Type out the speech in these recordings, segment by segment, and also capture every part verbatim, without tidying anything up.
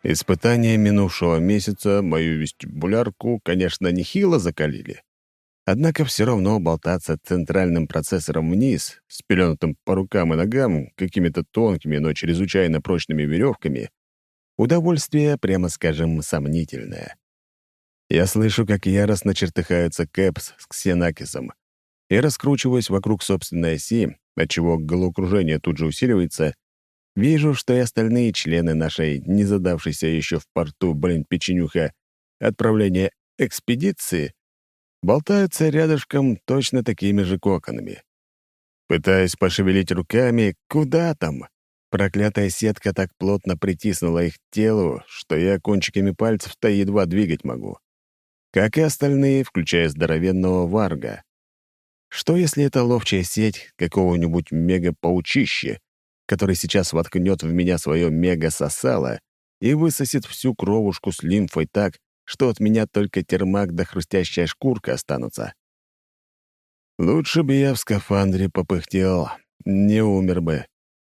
Испытания минувшего месяца мою вестибулярку, конечно, нехило закалили. Однако все равно болтаться центральным процессором вниз, спеленутым по рукам и ногам какими-то тонкими, но чрезвычайно прочными веревками, удовольствие, прямо скажем, сомнительное. Я слышу, как яростно чертыхаются Кэпс с Ксенакисом, и раскручиваюсь вокруг собственной оси, отчего головокружение тут же усиливается. Вижу, что и остальные члены нашей незадавшейся еще в порту, блин, печенюха, отправления экспедиции болтаются рядышком точно такими же коконами. Пытаюсь пошевелить руками, куда там? Проклятая сетка так плотно притиснула их к телу, что я кончиками пальцев-то едва двигать могу. Как и остальные, включая здоровенного варга. Что, если это ловчая сеть какого-нибудь мега-паучища, который сейчас воткнет в меня свое мега-сосало и высосет всю кровушку с лимфой так, что от меня только термак да хрустящая шкурка останутся? Лучше бы я в скафандре попыхтел, не умер бы.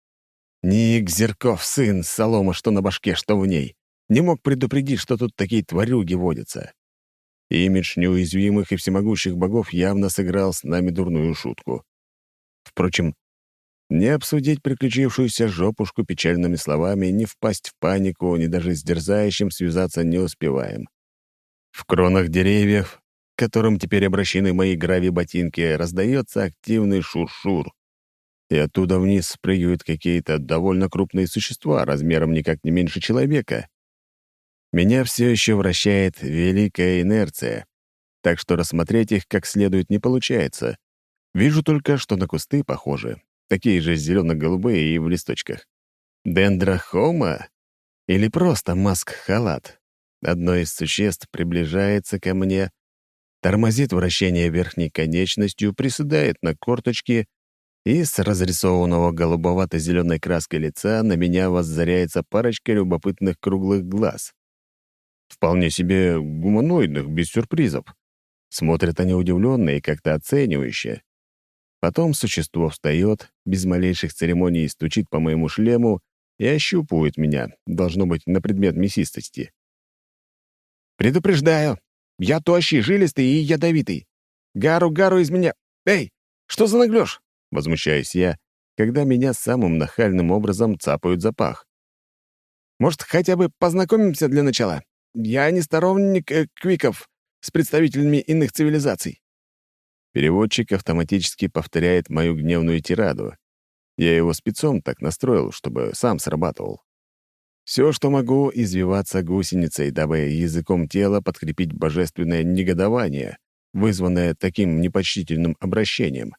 Ник Зерков, сын, солома, что на башке, что в ней, не мог предупредить, что тут такие тварюги водятся. Имидж неуязвимых и всемогущих богов явно сыграл с нами дурную шутку. Впрочем, не обсудить приключившуюся жопушку печальными словами, не впасть в панику, ни даже с дерзающим связаться не успеваем. В кронах деревьев, к которым теперь обращены мои грави-ботинки, раздается активный шур-шур, и оттуда вниз спрыгивают какие-то довольно крупные существа, размером никак не меньше человека. Меня все еще вращает великая инерция, так что рассмотреть их как следует не получается. Вижу только, что на кусты похожи, такие же зелено-голубые и в листочках. Дендрохома? Или просто маск-халат? Одно из существ приближается ко мне, тормозит вращение верхней конечностью, приседает на корточки, и с разрисованного голубовато-зеленой краской лица на меня воззряется парочка любопытных круглых глаз. Вполне себе гуманоидных, без сюрпризов. Смотрят они удивленно и как-то оценивающе. Потом существо встает, без малейших церемоний стучит по моему шлему и ощупывает меня, должно быть, на предмет мясистости. «Предупреждаю, я тощий, жилистый и ядовитый. Гару-гару из меня... Эй, что за наглёж?» — возмущаюсь я, когда меня самым нахальным образом цапают за пах. «Может, хотя бы познакомимся для начала? Я не сторонник э, квиков с представителями иных цивилизаций». Переводчик автоматически повторяет мою гневную тираду. Я его спецом так настроил, чтобы сам срабатывал. Все, что могу, извиваться гусеницей, дабы языком тела подкрепить божественное негодование, вызванное таким непочтительным обращением.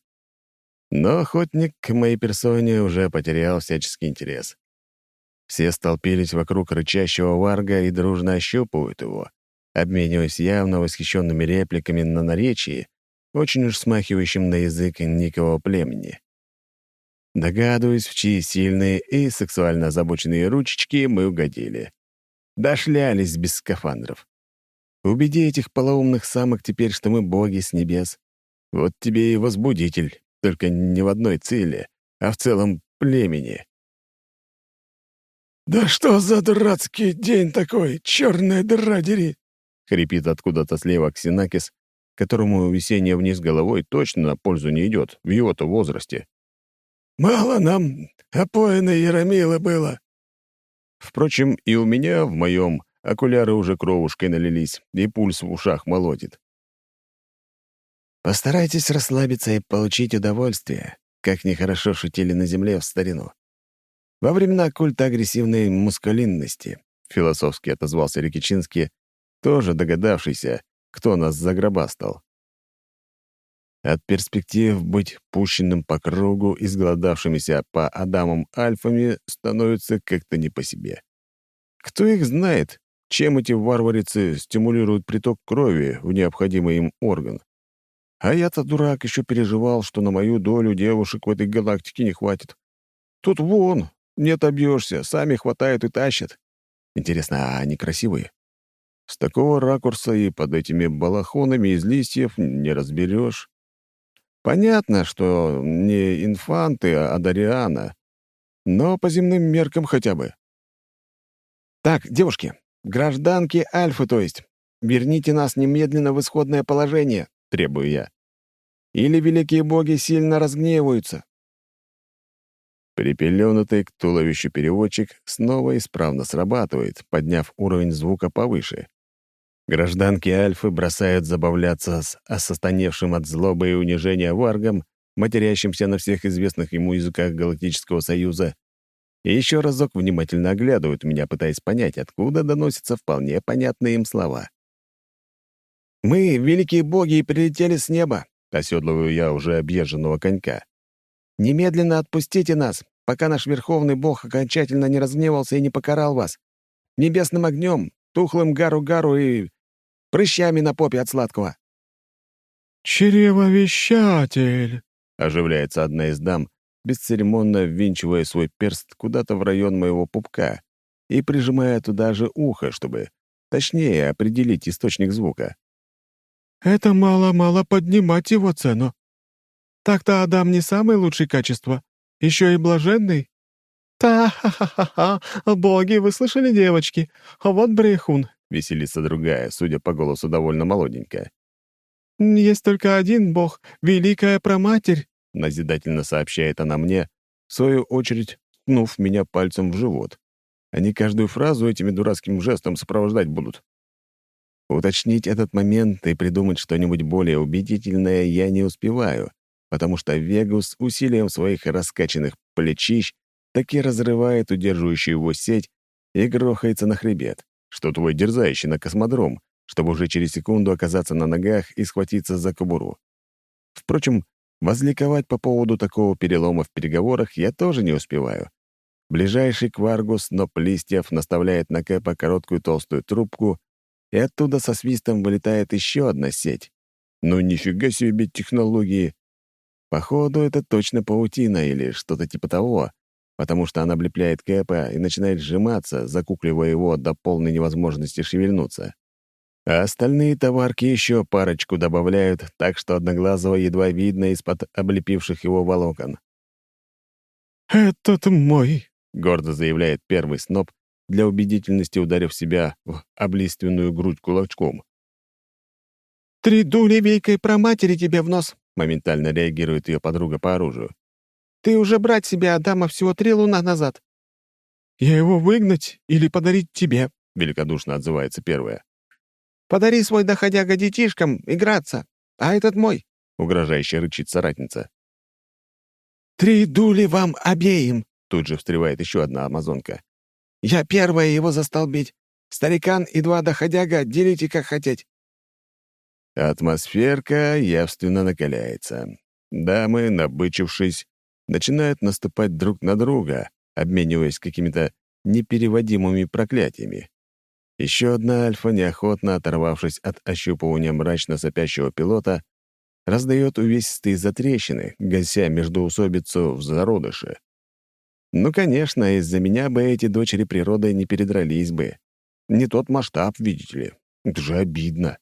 Но охотник к моей персоне уже потерял всяческий интерес. Все столпились вокруг рычащего варга и дружно ощупывают его, обмениваясь явно восхищенными репликами на наречии, очень уж смахивающим на язык никого племени. Догадываюсь, в чьи сильные и сексуально озабоченные ручечки мы угодили. Дошлялись без скафандров. Убеди этих полоумных самок теперь, что мы боги с небес. Вот тебе и возбудитель, только не в одной цели, а в целом племени. «Да что за дурацкий день такой, черная дыра дери!» — хрипит откуда-то слева Ксенакис, которому висение вниз головой точно на пользу не идет в его-то возрасте. «Мало нам опоенной Яромилы было!» Впрочем, и у меня, в моем, окуляры уже кровушкой налились, и пульс в ушах молотит. Постарайтесь расслабиться и получить удовольствие, как нехорошо шутили на земле в старину. Во времена культа агрессивной мускулинности, философски отозвался Рикичинский, тоже догадавшийся, кто нас загробастал. От перспектив быть пущенным по кругу изголодавшимися по Адамам альфами становится как-то не по себе. Кто их знает, чем эти варварицы стимулируют приток крови в необходимый им орган? А я-то, дурак, еще переживал, что на мою долю девушек в этой галактике не хватит. Тут вон, не отобьешься, сами хватают и тащат. Интересно, а они красивые? С такого ракурса и под этими балахонами из листьев не разберешь. Понятно, что не инфанты, а Дариана, но по земным меркам хотя бы. «Так, девушки, гражданки Альфы, то есть, верните нас немедленно в исходное положение», — требую я. «Или великие боги сильно разгневаются». Припеленутый к туловищу переводчик снова исправно срабатывает, подняв уровень звука повыше. Гражданки Альфы бросают забавляться с осостаневшим от злобы и унижения варгом, матерящимся на всех известных ему языках Галактического Союза, и еще разок внимательно оглядывают меня, пытаясь понять, откуда доносятся вполне понятные им слова. «Мы, великие боги, и прилетели с неба», — оседлываю я уже объезженного конька. «Немедленно отпустите нас, пока наш верховный бог окончательно не разгневался и не покарал вас. Небесным огнем, тухлым гару-гару и прыщами на попе от сладкого». «Чревовещатель!» — оживляется одна из дам, бесцеремонно ввинчивая свой перст куда-то в район моего пупка и прижимая туда же ухо, чтобы точнее определить источник звука. «Это мало-мало поднимать его цену. Так-то Адам не самое лучшее качество, еще и блаженный». «Та-ха-ха-ха! Боги, вы слышали, девочки? А вот брехун!» — веселится другая, судя по голосу, довольно молоденькая. «Есть только один бог, Великая Проматерь», — назидательно сообщает она мне, в свою очередь ткнув меня пальцем в живот. Они каждую фразу этими дурацким жестом сопровождать будут. Уточнить этот момент и придумать что-нибудь более убедительное я не успеваю, потому что Вегус усилием своих раскачанных плечищ таки разрывает удерживающую его сеть и грохается на хребет, что твой дерзающий на космодром, чтобы уже через секунду оказаться на ногах и схватиться за кобуру. Впрочем, возликовать по поводу такого перелома в переговорах я тоже не успеваю. Ближайший кваргус сноп листьев наставляет на Кэпа короткую толстую трубку, и оттуда со свистом вылетает еще одна сеть. Ну нифига себе технологии! Походу, это точно паутина или что-то типа того, потому что она облепляет Кэпа и начинает сжиматься, закукливая его до полной невозможности шевельнуться. А остальные товарки еще парочку добавляют, так что Одноглазого едва видно из-под облепивших его волокон. «Этот мой», — гордо заявляет первый сноп, для убедительности ударив себя в облиственную грудь кулачком. «Три дули Великой Проматери тебе в нос», — моментально реагирует ее подруга по оружию. «Ты уже брать себе Адама всего три луна назад». «Я его выгнать или подарить тебе?» — великодушно отзывается первая. «Подари свой доходяга детишкам играться, а этот мой», — угрожающе рычит соратница. «Три дули вам обеим!» — тут же встревает еще одна амазонка. «Я первая его застолбить. Старикан и два доходяга делите как хотеть». Атмосферка явственно накаляется. Дамы, набычившись, начинают наступать друг на друга, обмениваясь какими-то непереводимыми проклятиями. Еще одна альфа, неохотно оторвавшись от ощупывания мрачно сопящего пилота, раздает увесистые затрещины, гася междоусобицу в зародыше. Ну, конечно, из-за меня бы эти дочери природы не передрались бы. Не тот масштаб, видите ли. Это же обидно.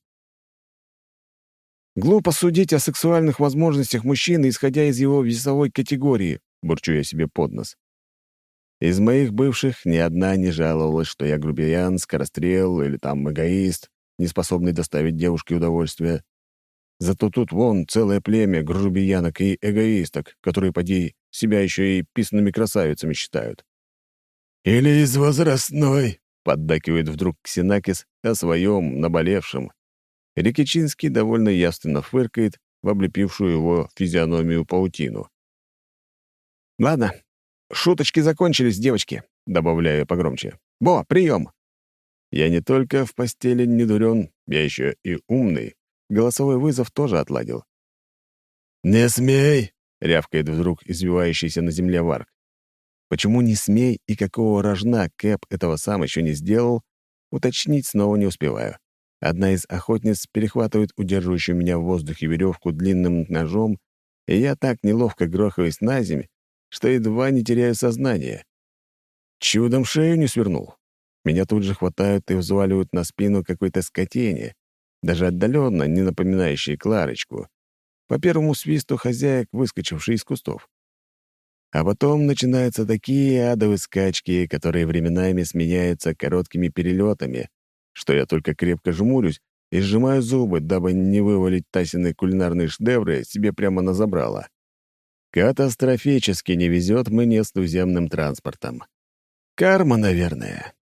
«Глупо судить о сексуальных возможностях мужчины, исходя из его весовой категории», — бурчу я себе под нос. Из моих бывших ни одна не жаловалась, что я грубиян, скорострел или там эгоист, не способный доставить девушке удовольствие. Зато тут вон целое племя грубиянок и эгоисток, которые, поди, себя еще и писанными красавицами считают. «Или из возрастной», — поддакивает вдруг Ксенакис о своем наболевшем. Рикичинский довольно явственно фыркает в облепившую его физиономию паутину. «Ладно, шуточки закончились, девочки», — добавляю я погромче. «Бо, прием!» Я не только в постели не дурен, я еще и умный. Голосовой вызов тоже отладил. «Не смей!» — рявкает вдруг извивающийся на земле варк. Почему не смей и какого рожна Кэп этого сам еще не сделал, уточнить снова не успеваю. Одна из охотниц перехватывает удерживающую меня в воздухе веревку длинным ножом, и я так неловко грохаюсь на земь, что едва не теряю сознание. Чудом шею не свернул. Меня тут же хватают и взваливают на спину какой-то скотине, даже отдаленно не напоминающей Кларочку, по первому свисту хозяек, выскочившей из кустов. А потом начинаются такие адовые скачки, которые временами сменяются короткими перелетами, что я только крепко жмурюсь и сжимаю зубы, дабы не вывалить Тасины кулинарные шедевры себе прямо на забрало. Катастрофически не везет мне с туземным транспортом. Карма, наверное.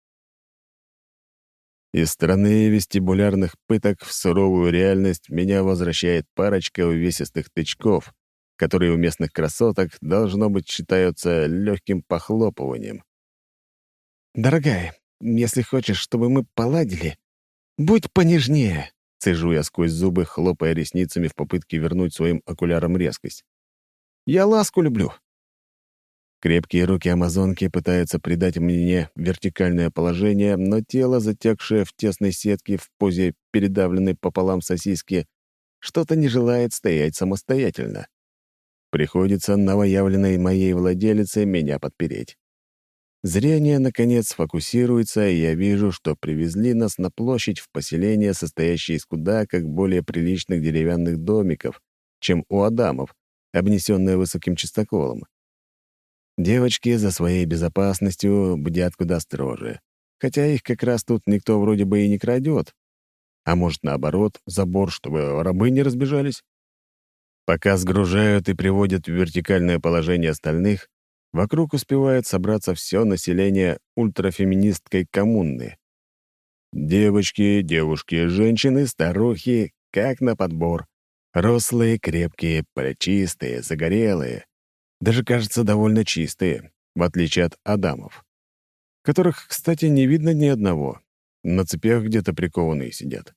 Из страны вестибулярных пыток в суровую реальность меня возвращает парочка увесистых тычков, которые у местных красоток, должно быть, считаются легким похлопыванием. «Дорогая, если хочешь, чтобы мы поладили, будь понежнее», — цежу я сквозь зубы, хлопая ресницами в попытке вернуть своим окулярам резкость. «Я ласку люблю». Крепкие руки амазонки пытаются придать мне вертикальное положение, но тело, затекшее в тесной сетке в позе передавленной пополам сосиски, что-то не желает стоять самостоятельно. Приходится новоявленной моей владелице меня подпереть. Зрение, наконец, фокусируется, и я вижу, что привезли нас на площадь в поселение, состоящее из куда как более приличных деревянных домиков, чем у Адамов, обнесенное высоким чистоколом. Девочки за своей безопасностью бдят куда строже, хотя их как раз тут никто вроде бы и не крадет. А может, наоборот, забор, чтобы рабы не разбежались? Пока сгружают и приводят в вертикальное положение остальных, вокруг успевает собраться все население ультрафеминистской коммуны. Девочки, девушки, женщины, старухи, как на подбор. Рослые, крепкие, плечистые, загорелые. Даже, кажется, довольно чистые, в отличие от Адамов, которых, кстати, не видно ни одного. На цепях где-то прикованные сидят.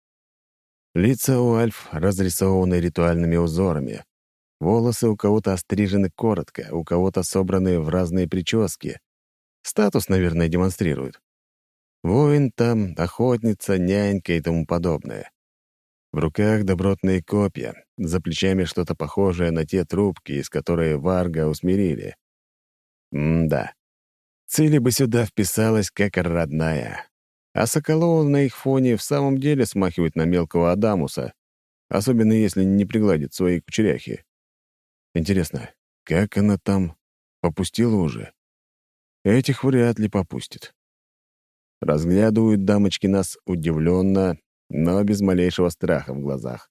Лица у альф разрисованы ритуальными узорами. Волосы у кого-то острижены коротко, у кого-то собраны в разные прически. Статус, наверное, демонстрируют. Воин там, охотница, нянька и тому подобное. В руках добротные копья, за плечами что-то похожее на те трубки, из которых Варга усмирили. М-да. Цили бы сюда вписалась как родная. А Соколова на их фоне в самом деле смахивает на мелкого Адамуса, особенно если не пригладит свои кучеряхи. Интересно, как она там попустила уже? Этих вряд ли попустит. Разглядывают дамочки нас удивленно, но без малейшего страха в глазах.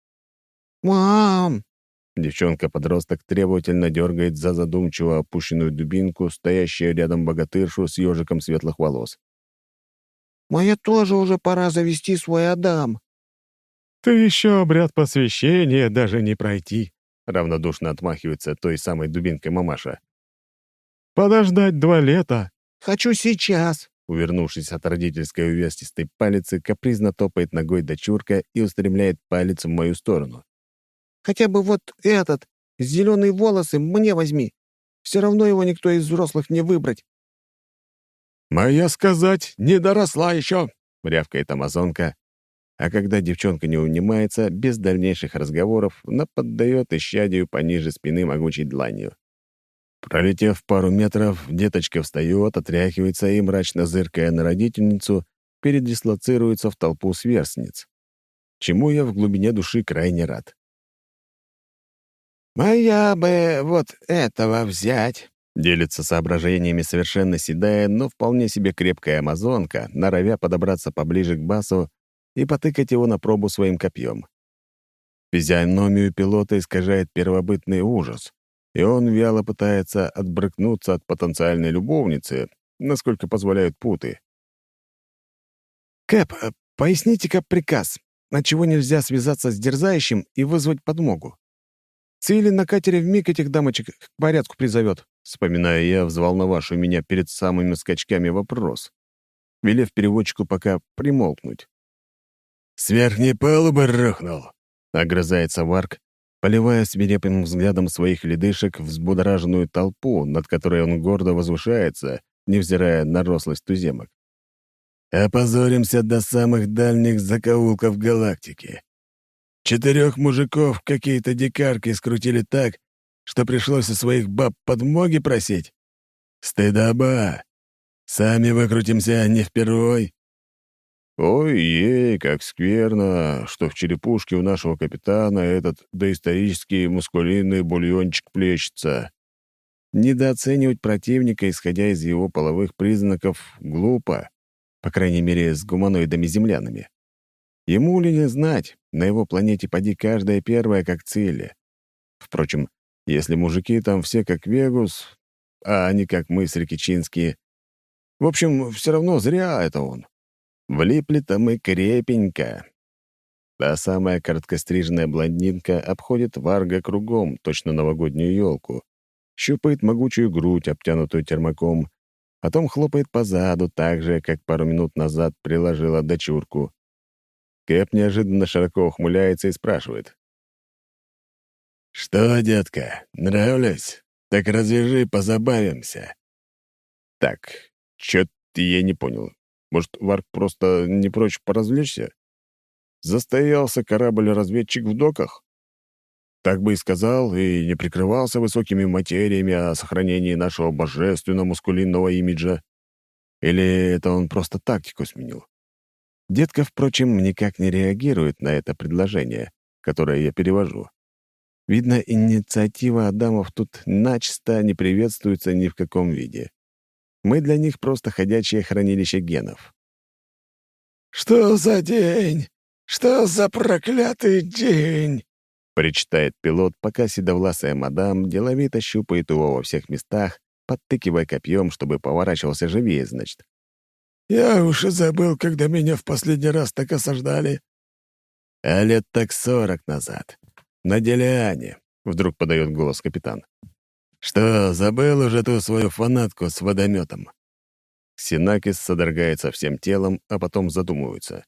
«Мам!» Девчонка-подросток требовательно дергает за задумчиво опущенную дубинку, стоящую рядом богатыршу с ежиком светлых волос. «Моя тоже уже пора завести свой Адам». «Ты еще обряд посвящения даже не пройти», — равнодушно отмахивается той самой дубинкой мамаша. «Подождать два лета». «Хочу сейчас». Увернувшись от родительской увесистой палицы, капризно топает ногой дочурка и устремляет палец в мою сторону. «Хотя бы вот этот, зеленые волосы, мне возьми. Все равно его никто из взрослых не выбрать». «Моя сказать, не доросла еще», — рявкает амазонка, а когда девчонка не унимается, без дальнейших разговоров наподдает исчадию пониже спины могучей дланью. Пролетев пару метров, деточка встает, отряхивается и, мрачно зыркая на родительницу, передислоцируется в толпу сверстниц, чему я в глубине души крайне рад. «Моя бы вот этого взять», — делится соображениями совершенно седая, но вполне себе крепкая амазонка, норовя подобраться поближе к басу и потыкать его на пробу своим копьем. Физиономию пилота искажает первобытный ужас, и он вяло пытается отбрыкнуться от потенциальной любовницы, насколько позволяют путы. «Кэп, поясните-ка приказ, отчего нельзя связаться с дерзающим и вызвать подмогу? Цили на катере вмиг этих дамочек к порядку призовет», вспоминаю я взволновавший меня перед самыми скачками вопрос, велев переводчику пока примолкнуть. «С верхней палубы рухнул», — огрызается Варк, поливая свирепым взглядом своих ледышек взбудораженную толпу, над которой он гордо возвышается, невзирая на рослость туземок. «Опозоримся до самых дальних закоулков галактики. Четырех мужиков какие-то дикарки скрутили так, что пришлось у своих баб подмоги просить. Стыдоба! Сами выкрутимся не впервой». Ой-ей, как скверно, что в черепушке у нашего капитана этот доисторический мускулинный бульончик плещется. Недооценивать противника, исходя из его половых признаков, глупо, по крайней мере, с гуманоидами-землянами. Ему ли не знать, на его планете поди каждая первая как цели. Впрочем, если мужики там все как Вегус, а не как мы, срикичинские. В общем, все равно зря это он. Влипли-то мы крепенько. Та самая короткостриженная блондинка обходит Варга кругом, точно новогоднюю елку, щупает могучую грудь, обтянутую термаком, потом хлопает по заду так же, как пару минут назад приложила дочурку. Кэп неожиданно широко ухмыляется и спрашивает. «Что, детка, нравлюсь? Так развяжи, позабавимся». Так, чё-то я не понял. Может, Варг просто не прочь поразвлечься? Застоялся корабль-разведчик в доках? Так бы и сказал, и не прикрывался высокими материями о сохранении нашего божественно-мускулинного имиджа. Или это он просто тактику сменил? Детка, впрочем, никак не реагирует на это предложение, которое я перевожу. Видно, инициатива Адамов тут начисто не приветствуется ни в каком виде. Мы для них просто ходячее хранилище генов. «Что за день? Что за проклятый день?» — причитает пилот, пока седовласая мадам деловито щупает его во всех местах, подтыкивая копьем, чтобы поворачивался живее, значит. «Я уж и забыл, когда меня в последний раз так осаждали». «А лет так сорок назад. На Делиане», — вдруг подает голос капитан. «Что, забыл уже ту свою фанатку с водометом?» Синакис содрогается всем телом, а потом задумывается.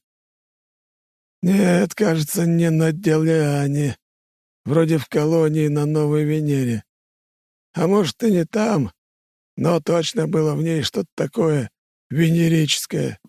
«Нет, кажется, не на Делиане. Вроде в колонии на Новой Венере. А может, и не там, но точно было в ней что-то такое венерическое».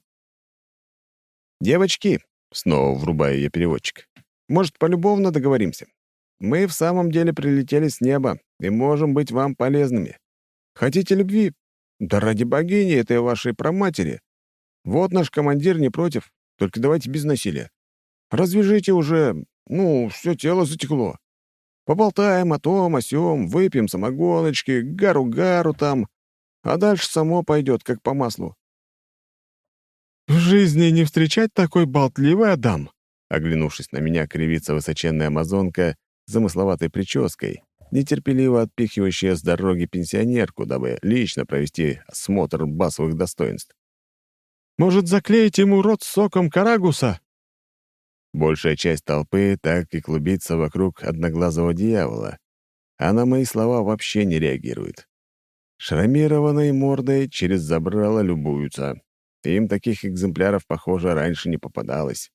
«Девочки», — снова врубаю я переводчик, — «может, полюбовно договоримся? Мы в самом деле прилетели с неба и можем быть вам полезными. Хотите любви? Да ради богини этой вашей праматери. Вот наш командир не против, только давайте без насилия. Развяжите уже, ну, все тело затекло. Поболтаем о том, о сём, выпьем самогоночки, гару-гару там, а дальше само пойдет, как по маслу». «В жизни не встречать такой болтливый Адам!» Оглянувшись на меня, кривится высоченная амазонка с замысловатой прической, нетерпеливо отпихивающая с дороги пенсионерку, дабы лично провести осмотр басовых достоинств. «Может, заклеить ему рот соком карагуса?» Большая часть толпы так и клубится вокруг одноглазого дьявола, а на мои слова вообще не реагирует. Шрамированной мордой через забрало любуются. Им таких экземпляров, похоже, раньше не попадалось.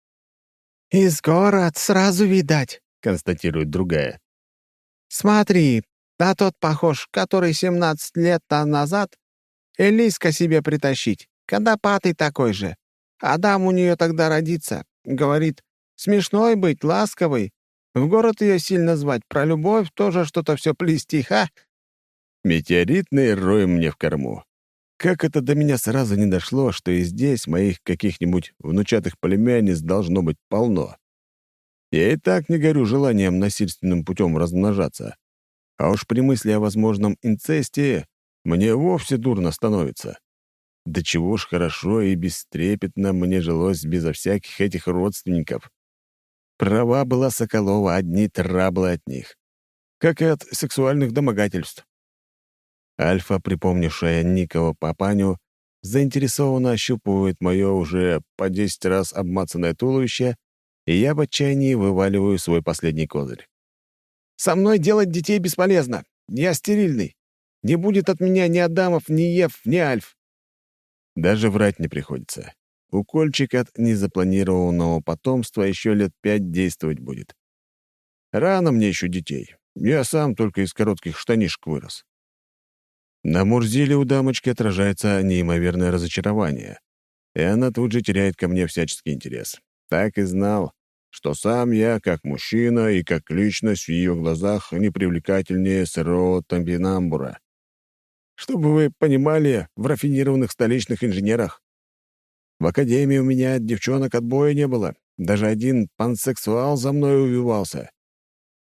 «Из город сразу видать», — констатирует другая. «Смотри, а тот похож, который семнадцать лет назад Элиска себе притащить, конопатый такой же. Адам у нее тогда родится. Говорит, смешной быть, ласковый. В город ее сильно звать, про любовь тоже что-то все плести, ха!» Метеоритный рой мне в корму. Как это до меня сразу не дошло, что и здесь моих каких-нибудь внучатых племянниц должно быть полно. Я и так не горю желанием насильственным путем размножаться. А уж при мысли о возможном инцесте мне вовсе дурно становится. Да чего ж хорошо и бестрепетно мне жилось безо всяких этих родственников. Права была Соколова, одни траблы от них. Как и от сексуальных домогательств. Альфа, припомнившая Никова папаню, заинтересованно ощупывает мое уже по десять раз обмацанное туловище, и я в отчаянии вываливаю свой последний козырь. «Со мной делать детей бесполезно. Я стерильный. Не будет от меня ни Адамов, ни Ев, ни Альф». Даже врать не приходится. Укольчик от незапланированного потомства еще лет пять действовать будет. Рано мне еще детей. Я сам только из коротких штанишек вырос. На Мурзиле у дамочки отражается неимоверное разочарование, и она тут же теряет ко мне всяческий интерес. Так и знал, что сам я, как мужчина и как личность в ее глазах, непривлекательнее сырого топинамбура. Чтобы вы понимали, в рафинированных столичных инженерах. В академии у меня девчонок отбоя не было. Даже один пансексуал за мной увивался.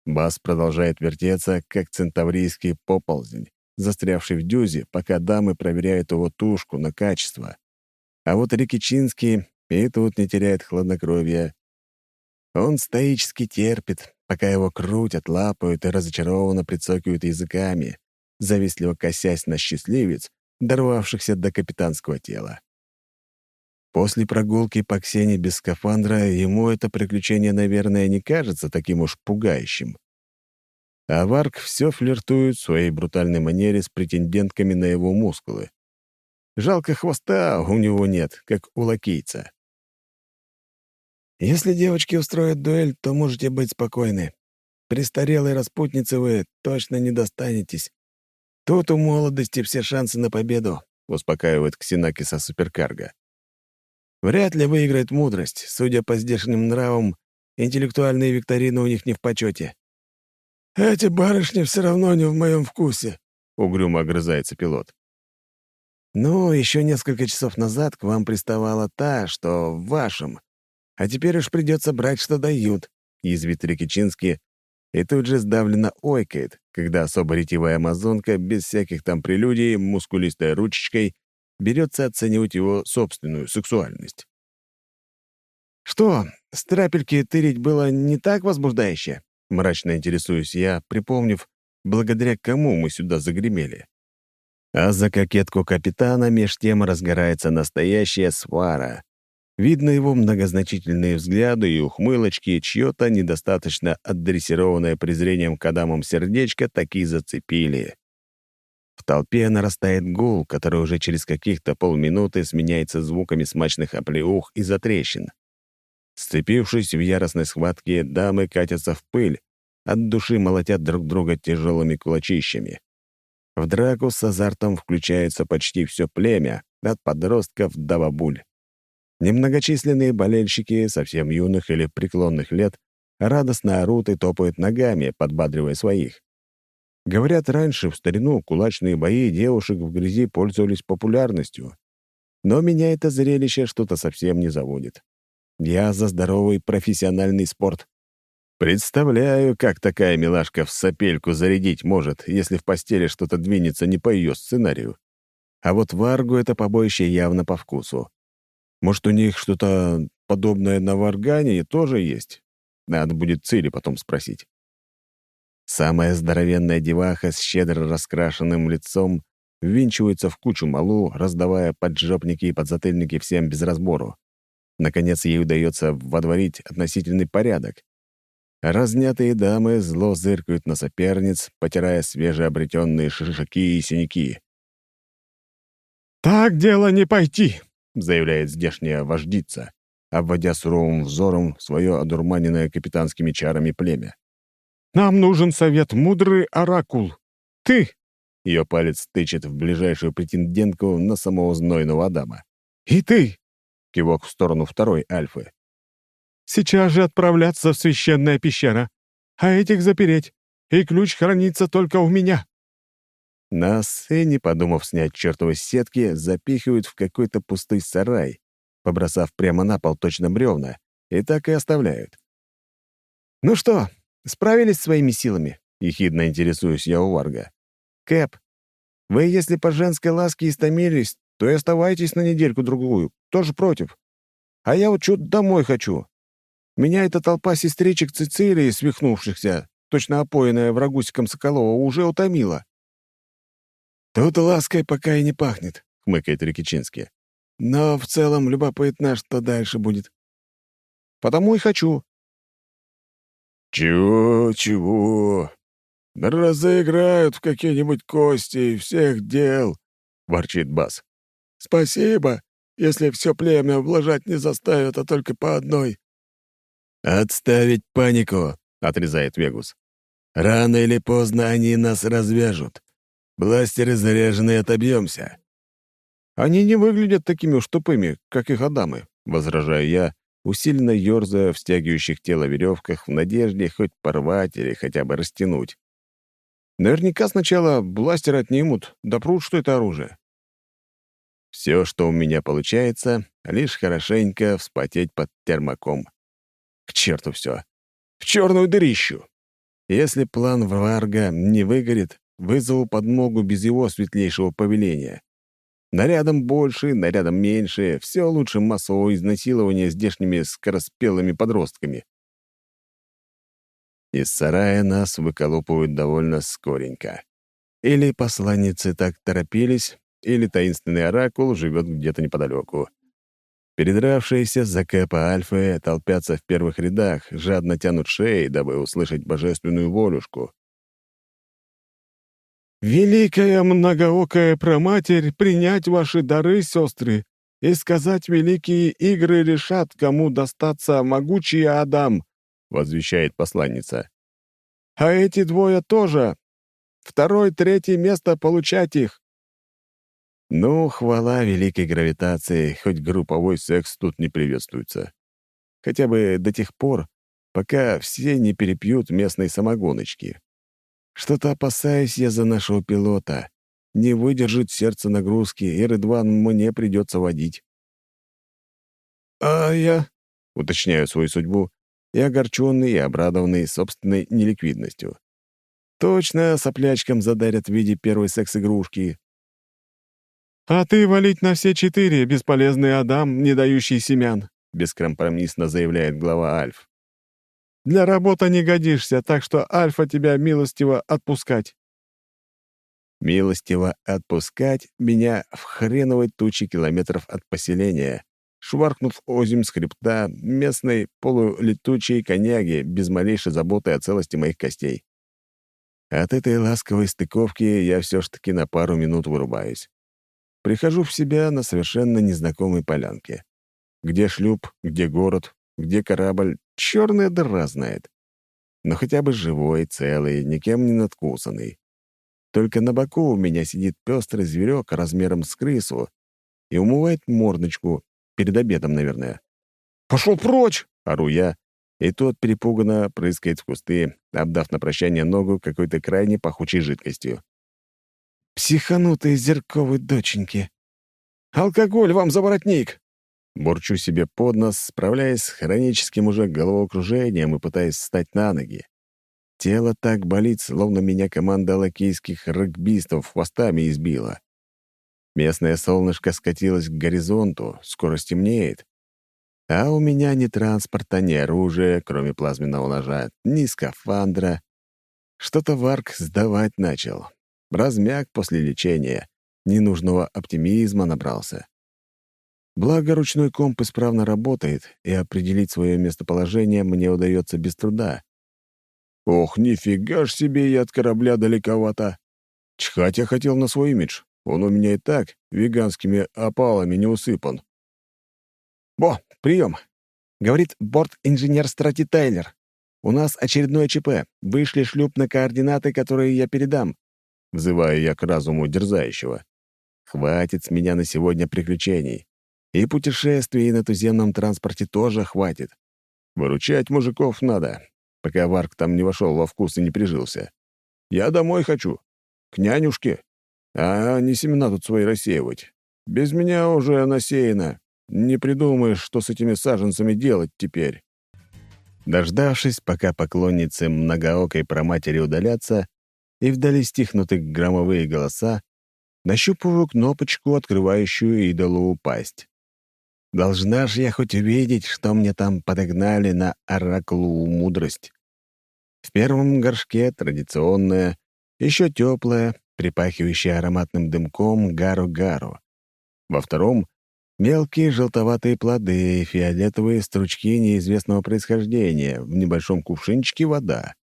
Бас продолжает вертеться, как центаврийский поползень, застрявший в дюзе, пока дамы проверяют его тушку на качество. А вот Рикичинский и тут не теряет хладнокровия. Он стоически терпит, пока его крутят, лапают и разочарованно прицокивают языками, завистливо косясь на счастливец, дорвавшихся до капитанского тела. После прогулки по Ксене без скафандра ему это приключение, наверное, не кажется таким уж пугающим. А Варг все флиртует в своей брутальной манере с претендентками на его мускулы. Жалко, хвоста у него нет, как у лакейца. «Если девочки устроят дуэль, то можете быть спокойны. Престарелой распутницы вы точно не достанетесь. Тут у молодости все шансы на победу», — успокаивает Ксенакиса суперкарго. «Вряд ли выиграет мудрость. Судя по здешним нравам, интеллектуальные викторины у них не в почете». «Эти барышни все равно не в моем вкусе», — угрюмо огрызается пилот. «Ну, еще несколько часов назад к вам приставала та, что в вашем. А теперь уж придется брать, что дают», — язвит Рикичинский, и тут же сдавленно ойкает, когда особо ретивая амазонка, без всяких там прелюдий, мускулистой ручечкой, берется оценивать его собственную сексуальность. «Что, с трапельки тырить было не так возбуждающе?» — мрачно интересуюсь я, припомнив, благодаря кому мы сюда загремели. А за кокетку капитана меж тем разгорается настоящая свара. Видно его многозначительные взгляды и ухмылочки, чье-то недостаточно отдрессированное презрением к адамам сердечко таки зацепили. В толпе нарастает гул, который уже через каких-то полминуты сменяется звуками смачных оплеух и затрещин. Сцепившись в яростной схватке, дамы катятся в пыль, от души молотят друг друга тяжелыми кулачищами. В драку с азартом включается почти все племя, от подростков до бабуль. Немногочисленные болельщики, совсем юных или преклонных лет, радостно орут и топают ногами, подбадривая своих. Говорят, раньше, в старину, кулачные бои девушек в грязи пользовались популярностью. Но меня это зрелище что-то совсем не заводит. Я за здоровый профессиональный спорт. Представляю, как такая милашка в сопельку зарядить может, если в постели что-то двинется не по ее сценарию. А вот Варгу это побоище явно по вкусу. Может, у них что-то подобное на Варгане тоже есть? Надо будет Цири потом спросить. Самая здоровенная деваха с щедро раскрашенным лицом ввинчивается в кучу малу, раздавая поджопники и подзатыльники всем без разбору. Наконец, ей удается водворить относительный порядок. Разнятые дамы зло зыркают на соперниц, потирая свежеобретенные шишаки и синяки. «Так дело не пойти!» — заявляет здешняя вождица, обводя суровым взором свое одурманенное капитанскими чарами племя. «Нам нужен совет мудрый оракул. Ты!» — ее палец тычет в ближайшую претендентку на самого знойного Адама. «И ты!» — кивок в сторону второй Альфы. «Сейчас же отправляться в священная пещера, а этих запереть, и ключ хранится только у меня». Нас, и не подумав снять чертовы сетки, запихивают в какой-то пустой сарай, побросав прямо на пол точно бревна, и так и оставляют. «Ну что, справились с своими силами?» — ехидно интересуюсь я у Варга. «Кэп, вы, если по женской ласке истомились, то и оставайтесь на недельку-другую, тоже против. А я вот что-то домой хочу. Меня эта толпа сестричек Цицилии, свихнувшихся, точно опоенная врагусиком Соколова, уже утомила». «Тут лаской пока и не пахнет», — хмыкает Рикичинский. «Но в целом любопытно, что дальше будет». «Потому и хочу». «Чего, чего? Да разыграют в какие-нибудь кости всех дел», — ворчит Бас. «Спасибо, если все племя ублажать не заставят, а только по одной». «Отставить панику», — отрезает Вегус. «Рано или поздно они нас развяжут. Бластеры заряжены, отобьемся». «Они не выглядят такими уж тупыми, как их Адамы», — возражаю я, усиленно ерзая в стягивающих тело веревках в надежде хоть порвать или хотя бы растянуть. Наверняка сначала бластер отнимут, допрут, что это оружие. Все, что у меня получается, лишь хорошенько вспотеть под термоком. К черту все. В черную дырищу. Если план Варга не выгорит, вызову подмогу без его светлейшего повеления. Нарядом больше, нарядом меньше — все лучше массового изнасилования здешними скороспелыми подростками. Из сарая нас выколупывают довольно скоренько. Или посланницы так торопились, или таинственный оракул живет где-то неподалеку. Передравшиеся за Кэпа Альфы толпятся в первых рядах, жадно тянут шеи, дабы услышать божественную волюшку. «Великая многоокая проматерь, принять ваши дары, сестры, и сказать великие игры решат, кому достаться могучий Адам», — возвещает посланница. «А эти двое тоже. Второй, третье место получать их». Ну, хвала великой гравитации, хоть групповой секс тут не приветствуется. Хотя бы до тех пор, пока все не перепьют местной самогоночки. Что-то опасаюсь я за нашего пилота. Не выдержит сердце нагрузки, и Рыдван мне придется водить. «А я...» — уточняю свою судьбу, и огорченный, и обрадованный собственной неликвидностью. Точно соплячкам задарят в виде первой секс-игрушки. «А ты валить на все четыре, бесполезный Адам, не дающий семян», — бескомпромиссно заявляет глава Альф. «Для работы не годишься, так что Альфа тебя милостиво отпускать». Милостиво отпускать меня в хреновой туче километров от поселения, шваркнув озимь с хребта местной полулетучей коняги без малейшей заботы о целости моих костей. От этой ласковой стыковки я все ж таки на пару минут вырубаюсь. Прихожу в себя на совершенно незнакомой полянке. Где шлюп, где город, где корабль, черная дыра знает. Но хотя бы живой, целый, никем не надкусанный. Только на боку у меня сидит пестрый зверек размером с крысу и умывает мордочку, перед обедом, наверное. «Пошел прочь!» — ору я, и тот перепуганно прыскает в кусты, обдав на прощание ногу какой-то крайне пахучей жидкостью. «Психанутые зерковые доченьки! Алкоголь вам за воротник!» Бурчу себе под нос, справляясь с хроническим уже головокружением и пытаясь встать на ноги. Тело так болит, словно меня команда лакейских регбистов хвостами избила. Местное солнышко скатилось к горизонту, скоро стемнеет. А у меня ни транспорта, ни оружия, кроме плазменного ножа, ни скафандра. Что-то Варг сдавать начал. Размяк после лечения, ненужного оптимизма набрался. Благо, ручной комп исправно работает, и определить свое местоположение мне удается без труда. Ох, нифига ж себе я от корабля далековато. Чхать я хотел на свой имидж. Он у меня и так веганскими опалами не усыпан. «Бо, прием!» — говорит борт-инженер Страти Тайлер. «У нас очередное ЧП. Вышли шлюп на координаты, которые я передам». Взываю я к разуму дерзающего. Хватит с меня на сегодня приключений. И путешествий на туземном транспорте тоже хватит. Выручать мужиков надо, пока Варг там не вошел во вкус и не прижился. Я домой хочу. К нянюшке. А не семена тут свои рассеивать. Без меня уже насеяно. Не придумаешь, что с этими саженцами делать теперь. Дождавшись, пока поклонницы многоокой проматери удалятся, и вдали стихнуты громовые голоса, нащупываю кнопочку, открывающую идолу пасть. Должна ж я хоть увидеть, что мне там подогнали на оракулу мудрость. В первом горшке традиционная, еще теплая, припахивающая ароматным дымком гару-гару. Во втором — мелкие желтоватые плоды, фиолетовые стручки неизвестного происхождения, в небольшом кувшинчике вода.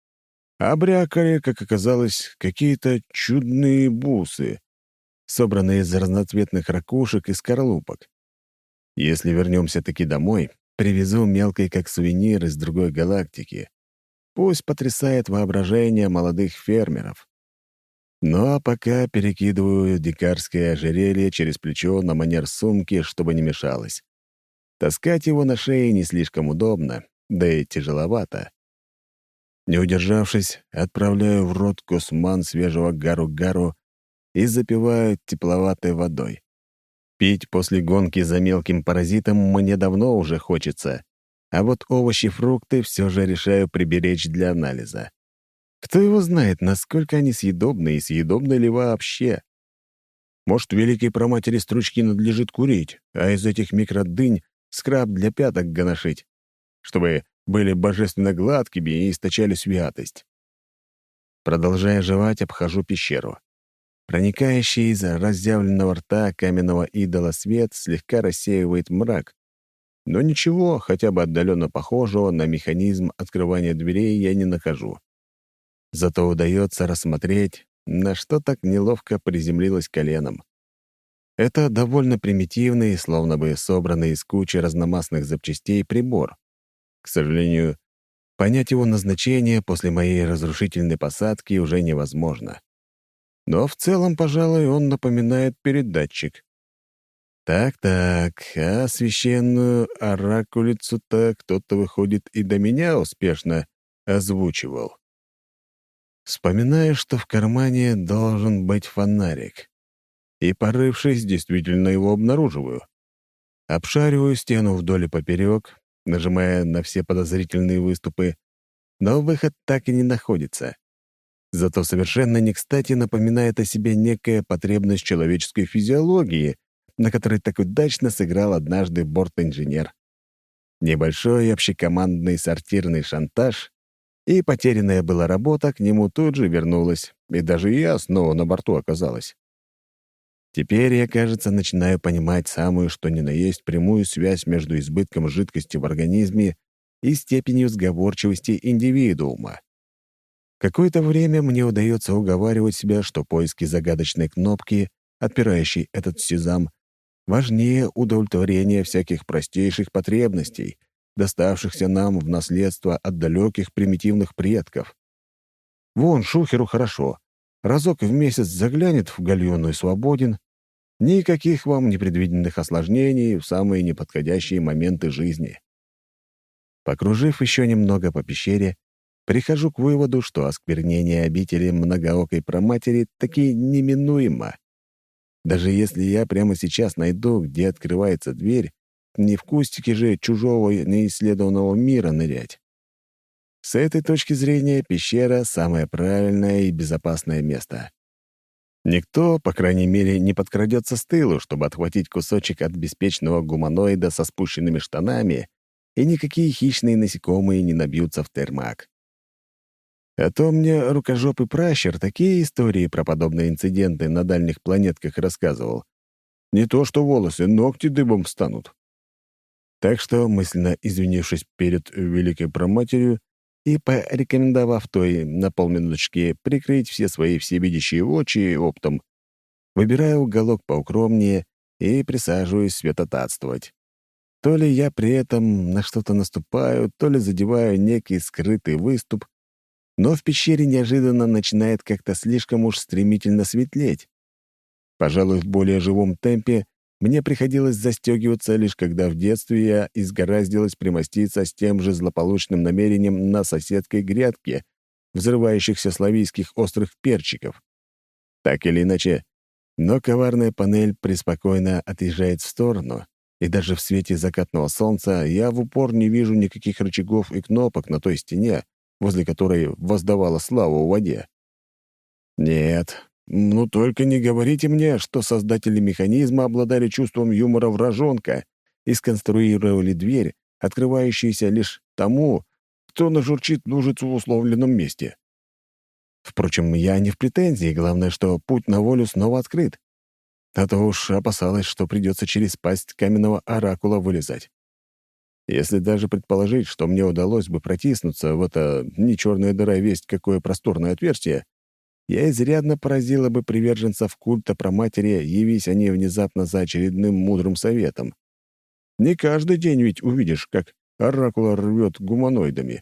А брякали, как оказалось, какие-то чудные бусы, собранные из разноцветных ракушек и скорлупок. Если вернемся-таки домой, привезу мелкой как сувенир из другой галактики. Пусть потрясает воображение молодых фермеров. Ну а пока перекидываю дикарское ожерелье через плечо на манер сумки, чтобы не мешалось. Таскать его на шее не слишком удобно, да и тяжеловато. Не удержавшись, отправляю в рот кусман свежего гару-гару и запиваю тепловатой водой. Пить после гонки за мелким паразитом мне давно уже хочется, а вот овощи-фрукты все же решаю приберечь для анализа. Кто его знает, насколько они съедобны и съедобны ли вообще? Может, великой проматери стручки надлежит курить, а из этих микродынь скраб для пяток гоношить, чтобы были божественно гладкими и источали святость. Продолжая жевать, обхожу пещеру. Проникающий из разъявленного рта каменного идола свет слегка рассеивает мрак. Но ничего, хотя бы отдаленно похожего на механизм открывания дверей я не нахожу. Зато удается рассмотреть, на что так неловко приземлилось коленом. Это довольно примитивный, словно бы собранный из кучи разномастных запчастей прибор. К сожалению, понять его назначение после моей разрушительной посадки уже невозможно. Но в целом, пожалуй, он напоминает передатчик. Так-так, а священную оракулицу-то кто-то, выходит, и до меня успешно озвучивал. Вспоминаю, что в кармане должен быть фонарик. И, порывшись, действительно его обнаруживаю. Обшариваю стену вдоль и поперек, нажимая на все подозрительные выступы, но выход так и не находится. Зато совершенно не кстати напоминает о себе некая потребность человеческой физиологии, на которой так удачно сыграл однажды борт-инженер. Небольшой общекомандный сортирный шантаж, и потерянная была работа к нему тут же вернулась, и даже я снова на борту оказалась. Теперь я, кажется, начинаю понимать самую что ни на есть прямую связь между избытком жидкости в организме и степенью сговорчивости индивидуума. Какое-то время мне удается уговаривать себя, что поиски загадочной кнопки, отпирающей этот сезам, важнее удовлетворения всяких простейших потребностей, доставшихся нам в наследство от далеких примитивных предков. Вон, Шухеру хорошо. Разок в месяц заглянет в гальюну и свободен. Никаких вам непредвиденных осложнений в самые неподходящие моменты жизни. Покружив еще немного по пещере, прихожу к выводу, что осквернение обители многоокой проматери таки неминуемо. Даже если я прямо сейчас найду, где открывается дверь, не в кустике же чужого неисследованного мира нырять. С этой точки зрения пещера — самое правильное и безопасное место. Никто, по крайней мере, не подкрадется с тылу, чтобы отхватить кусочек от беспечного гуманоида со спущенными штанами, и никакие хищные насекомые не набьются в термак. А то мне рукожопый пращер такие истории про подобные инциденты на дальних планетках рассказывал. Не то что волосы, ногти дыбом встанут. Так что, мысленно извинившись перед великой проматерью и порекомендовав той на полминуточки прикрыть все свои всевидящие очи оптом, выбираю уголок поукромнее и присаживаюсь святотатствовать. То ли я при этом на что-то наступаю, то ли задеваю некий скрытый выступ, но в пещере неожиданно начинает как-то слишком уж стремительно светлеть. Пожалуй, в более живом темпе мне приходилось застегиваться, лишь когда в детстве я изгораздилась примоститься с тем же злополучным намерением на соседской грядке взрывающихся славийских острых перчиков. Так или иначе, но коварная панель преспокойно отъезжает в сторону, и даже в свете закатного солнца я в упор не вижу никаких рычагов и кнопок на той стене, возле которой воздавала славу в воде. Нет, ну только не говорите мне, что создатели механизма обладали чувством юмора вражонка и сконструировали дверь, открывающуюся лишь тому, кто нажурчит лужицу в условленном месте. Впрочем, я не в претензии, главное, что путь на волю снова открыт. А то уж опасалась, что придется через пасть каменного оракула вылезать. Если даже предположить, что мне удалось бы протиснуться в это не черная дыра весть какое просторное отверстие, я изрядно поразила бы приверженцев культа проматери, явись они внезапно за очередным мудрым советом. Не каждый день ведь увидишь, как оракула рвет гуманоидами.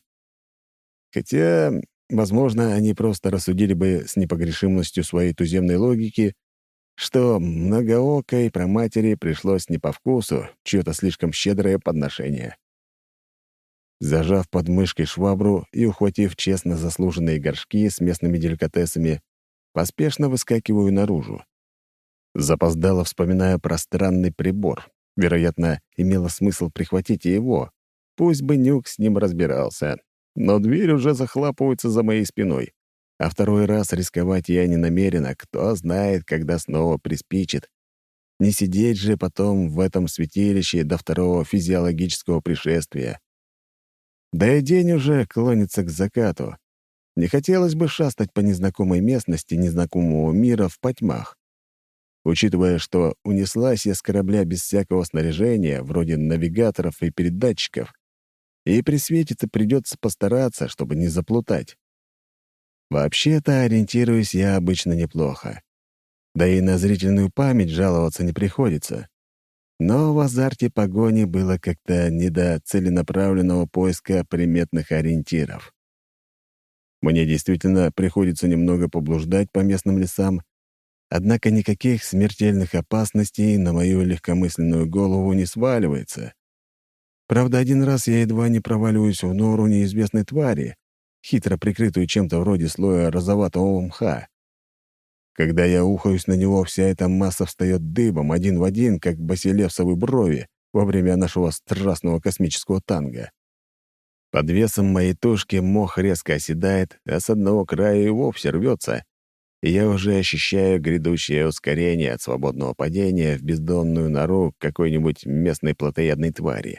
Хотя, возможно, они просто рассудили бы с непогрешимостью своей туземной логики, что многоокой проматери пришлось не по вкусу чье-то слишком щедрое подношение. Зажав под мышкой швабру и ухватив честно заслуженные горшки с местными деликатесами, поспешно выскакиваю наружу. Запоздало вспоминая про странный прибор. Вероятно, имело смысл прихватить и его. Пусть бы Нюк с ним разбирался. Но дверь уже захлапывается за моей спиной. А второй раз рисковать я не намерен, а кто знает, когда снова приспичит. Не сидеть же потом в этом святилище до второго физиологического пришествия. Да и день уже клонится к закату. Не хотелось бы шастать по незнакомой местности незнакомого мира в потьмах. Учитывая, что унеслась я с корабля без всякого снаряжения, вроде навигаторов и передатчиков, и при свете-то придется постараться, чтобы не заплутать. Вообще-то ориентируюсь я обычно неплохо. Да и на зрительную память жаловаться не приходится. Но в азарте погони было как-то не до целенаправленного поиска приметных ориентиров. Мне действительно приходится немного поблуждать по местным лесам, однако никаких смертельных опасностей на мою легкомысленную голову не сваливается. Правда, один раз я едва не проваливаюсь в нору неизвестной твари, хитро прикрытую чем-то вроде слоя розоватого мха. Когда я ухаюсь на него, вся эта масса встает дыбом, один в один, как басилевсовы брови во время нашего страстного космического танго. Под весом моей тушки мох резко оседает, а с одного края и вовсе рвется, и я уже ощущаю грядущее ускорение от свободного падения в бездонную нору какой-нибудь местной плотоядной твари.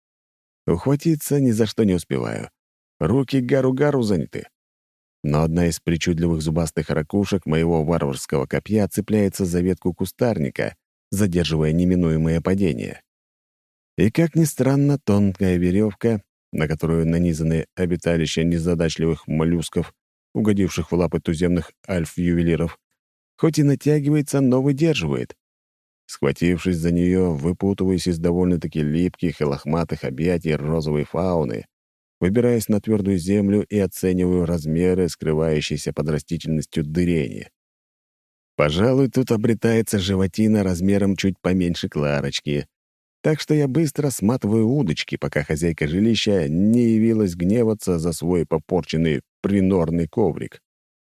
Ухватиться ни за что не успеваю. Руки гару-гару заняты. Но одна из причудливых зубастых ракушек моего варварского копья цепляется за ветку кустарника, задерживая неминуемое падение. И, как ни странно, тонкая веревка, на которую нанизаны обиталища незадачливых моллюсков, угодивших в лапы туземных альф-ювелиров, хоть и натягивается, но выдерживает. Схватившись за нее, выпутываясь из довольно-таки липких и лохматых объятий розовой фауны, выбираясь на твердую землю и оцениваю размеры, скрывающиеся под растительностью дырени. Пожалуй, тут обретается животина размером чуть поменьше Кларочки, так что я быстро сматываю удочки, пока хозяйка жилища не явилась гневаться за свой попорченный принорный коврик.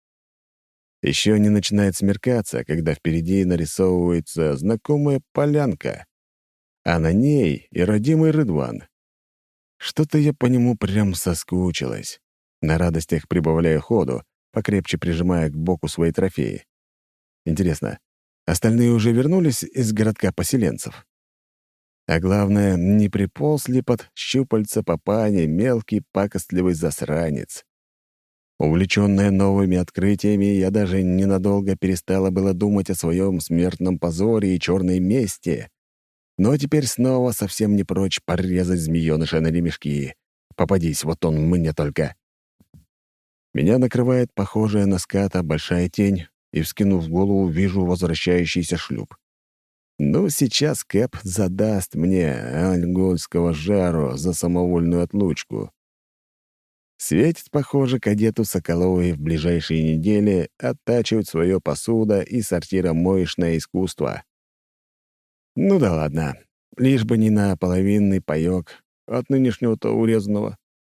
Еще не начинает смеркаться, когда впереди нарисовывается знакомая полянка, а на ней и родимый Рыдван. Что-то я по нему прям соскучилась. На радостях прибавляю ходу, покрепче прижимая к боку свои трофеи. Интересно, остальные уже вернулись из городка поселенцев? А главное, не приполз ли под щупальца папани мелкий пакостливый засранец? Увлечённая новыми открытиями, я даже ненадолго перестала было думать о своем смертном позоре и черной мести. Но теперь снова совсем не прочь порезать змеёныша на ремешки. Попадись, вот он мне только. Меня накрывает похожая на ската большая тень, и, вскинув голову, вижу возвращающийся шлюп. Ну, сейчас Кэп задаст мне ангольского жару за самовольную отлучку. Светит, похоже, кадету Соколовой в ближайшие недели оттачивать свое посуда и сортиромоечное искусство. Ну да ладно, лишь бы не на половинный паёк от нынешнего-то урезанного.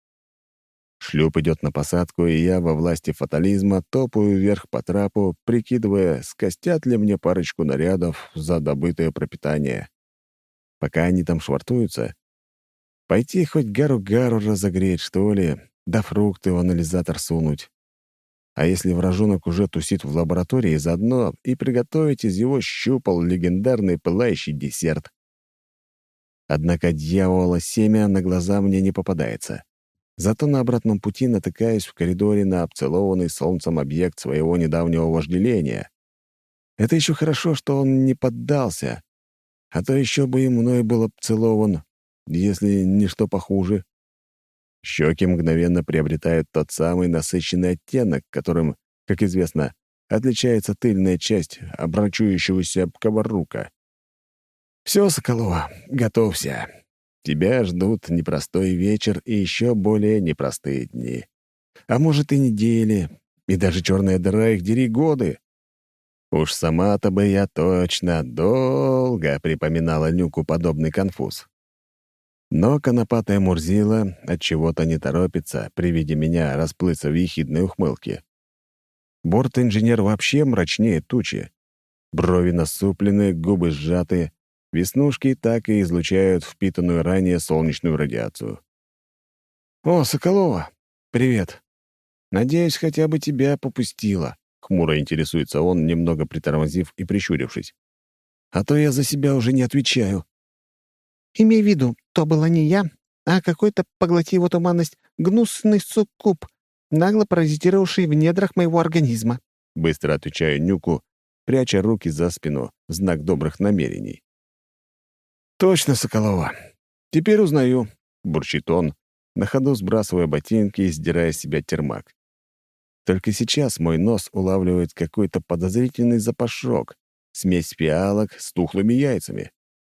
Шлюп идет на посадку, и я во власти фатализма топаю вверх по трапу, прикидывая, скостят ли мне парочку нарядов за добытое пропитание. Пока они там швартуются, пойти хоть гару-гару разогреть, что ли, да фрукты в анализатор сунуть. А если вражонок уже тусит в лаборатории, заодно и приготовить из его щупал легендарный пылающий десерт. Однако дьявола семя на глаза мне не попадается. Зато на обратном пути натыкаюсь в коридоре на обцелованный солнцем объект своего недавнего вожделения. Это еще хорошо, что он не поддался, а то еще бы и мной был обцелован, если не что похуже. Щеки мгновенно приобретают тот самый насыщенный оттенок, которым, как известно, отличается тыльная часть обрачующегося коваррука. «Все, Соколова, готовься. Тебя ждут непростой вечер и еще более непростые дни. А может, и недели, и даже черная дыра их дери годы. Уж сама-то бы я точно долго припоминала Нюку подобный конфуз. Но конопатая Мурзила отчего-то не торопится при виде меня расплыться в ехидной ухмылке. Борт-инженер вообще мрачнее тучи. Брови насуплены, губы сжаты, веснушки так и излучают впитанную ранее солнечную радиацию. «О, Соколова! Привет! «Надеюсь, хотя бы тебя попустила», — хмуро интересуется он, немного притормозив и прищурившись. «А то я за себя уже не отвечаю». «Имей в виду, то была не я, а какой-то, поглоти его туманность, гнусный суккуб, нагло паразитировавший в недрах моего организма». Быстро отвечаю Нюку, пряча руки за спину, в знак добрых намерений. «Точно, Соколова. Теперь узнаю», — бурчит он, на ходу сбрасывая ботинки и сдирая с себя термак. Только сейчас мой нос улавливает какой-то подозрительный запашок, смесь фиалок с тухлыми яйцами.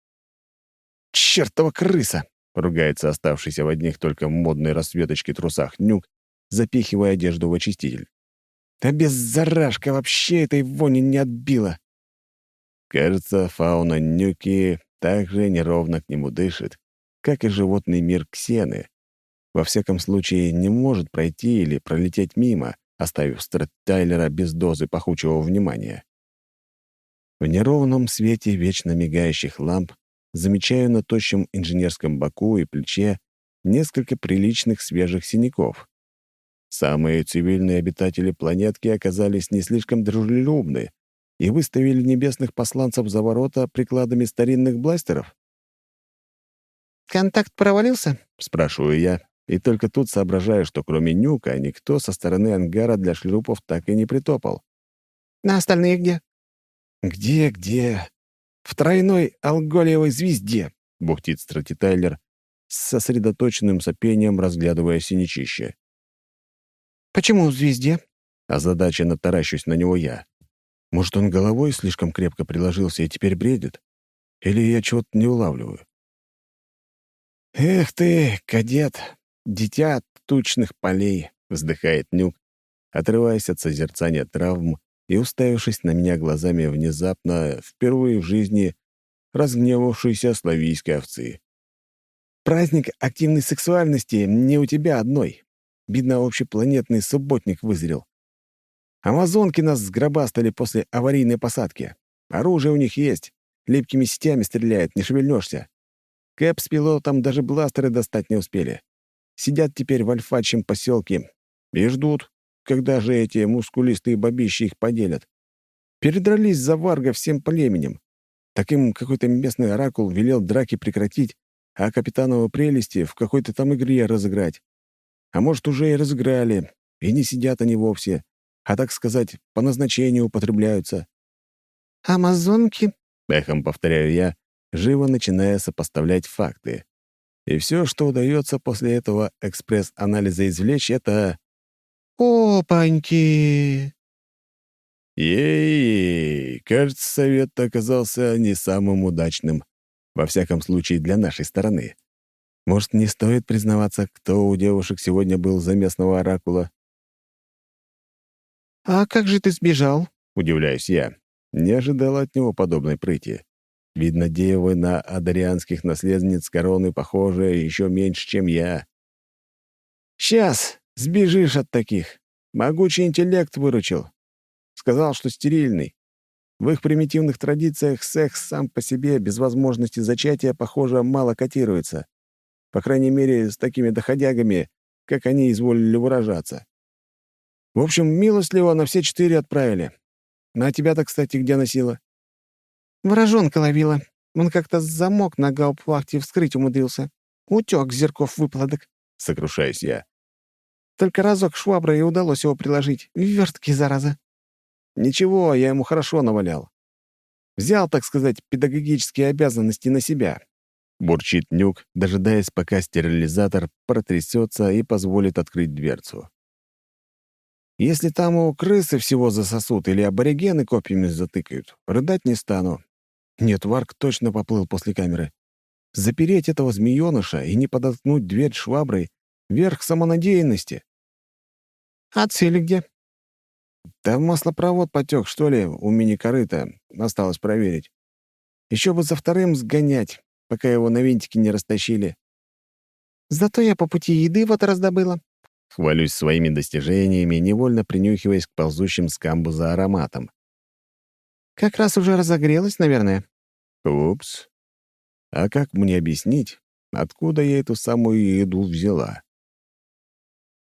«Чёртова крыса!» — ругается оставшийся в одних только модной расцветочке трусах Нюк, запихивая одежду в очиститель. «А без зарашка вообще этой вони не отбила!» Кажется, фауна Нюки также неровно к нему дышит, как и животный мир Ксены. Во всяком случае, не может пройти или пролететь мимо, оставив Стрэттайлера без дозы пахучего внимания. В неровном свете вечно мигающих ламп замечаю на тощем инженерском боку и плече несколько приличных свежих синяков. Самые цивильные обитатели планетки оказались не слишком дружелюбны и выставили небесных посланцев за ворота прикладами старинных бластеров. «Контакт провалился?» — спрашиваю я, и только тут соображаю, что кроме Нюка никто со стороны ангара для шлюпов так и не притопал. «На остальные где?» «Где-где? В тройной алголиевой звезде!» — бухтит Стратитайлер с сосредоточенным сопением, разглядывая синячище. «Почему в звезде?» Озадаченно таращусь на него я. Может, он головой слишком крепко приложился и теперь бредит? Или я чего-то не улавливаю? «Эх ты, кадет, дитя тучных полей!» — вздыхает Нюк, отрываясь от созерцания травм и уставившись на меня глазами внезапно, впервые в жизни, разгневавшейся славийской овцы. «Праздник активной сексуальности не у тебя одной. Видно, общепланетный субботник вызрел. Амазонки нас сгробастали после аварийной посадки. Оружие у них есть, липкими сетями стреляет, не шевельнешься. Кэп с пилотом даже бластеры достать не успели. Сидят теперь в альфачьем поселке и ждут, когда же эти мускулистые бабищи их поделят. Передрались за Варга всем племенем. Так им какой-то местный оракул велел драки прекратить, а капитановы прелести в какой-то там игре разыграть. А может, уже и разыграли, и не сидят они вовсе, а, так сказать, по назначению употребляются. «Амазонки?» — эхом повторяю я, живо начиная сопоставлять факты. И все, что удается после этого экспресс-анализа извлечь, это... «Опаньки!» Ей, кажется, совет оказался не самым удачным, во всяком случае для нашей стороны. Может, не стоит признаваться, кто у девушек сегодня был за местного оракула? «А как же ты сбежал?» — удивляюсь я. Не ожидал от него подобной прыти. Видно, девы на адарианских наследниц короны похожи еще меньше, чем я. «Сейчас сбежишь от таких. Могучий интеллект выручил. Сказал, что стерильный. В их примитивных традициях секс сам по себе без возможности зачатия, похоже, мало котируется. По крайней мере, с такими доходягами, как они изволили выражаться. В общем, милостливо на все четыре отправили. А тебя-то, кстати, где носила?» «Ворожонка ловила. Он как-то замок на гауптвахте вскрыть умудрился. Утек зерков выплодок», — сокрушаюсь я. «Только разок шваброй и удалось его приложить. Вертки, зараза». «Ничего, я ему хорошо навалял. Взял, так сказать, педагогические обязанности на себя», — бурчит Нюк, дожидаясь, пока стерилизатор протрясется и позволит открыть дверцу. «Если там у крысы всего засосут или аборигены копьями затыкают, рыдать не стану. Нет, Варк точно поплыл после камеры. Запереть этого змеёныша и не подоткнуть дверь шваброй — верх самонадеянности». «А цели где?» «Да маслопровод потек, что ли, у мини-корыта. Осталось проверить. Еще бы за вторым сгонять, пока его на винтики не растащили». «Зато я по пути еды вот раздобыла». Хвалюсь своими достижениями, невольно принюхиваясь к ползущим с камбуза ароматам. «Как раз уже разогрелась, наверное». Упс. А как мне объяснить, откуда я эту самую еду взяла?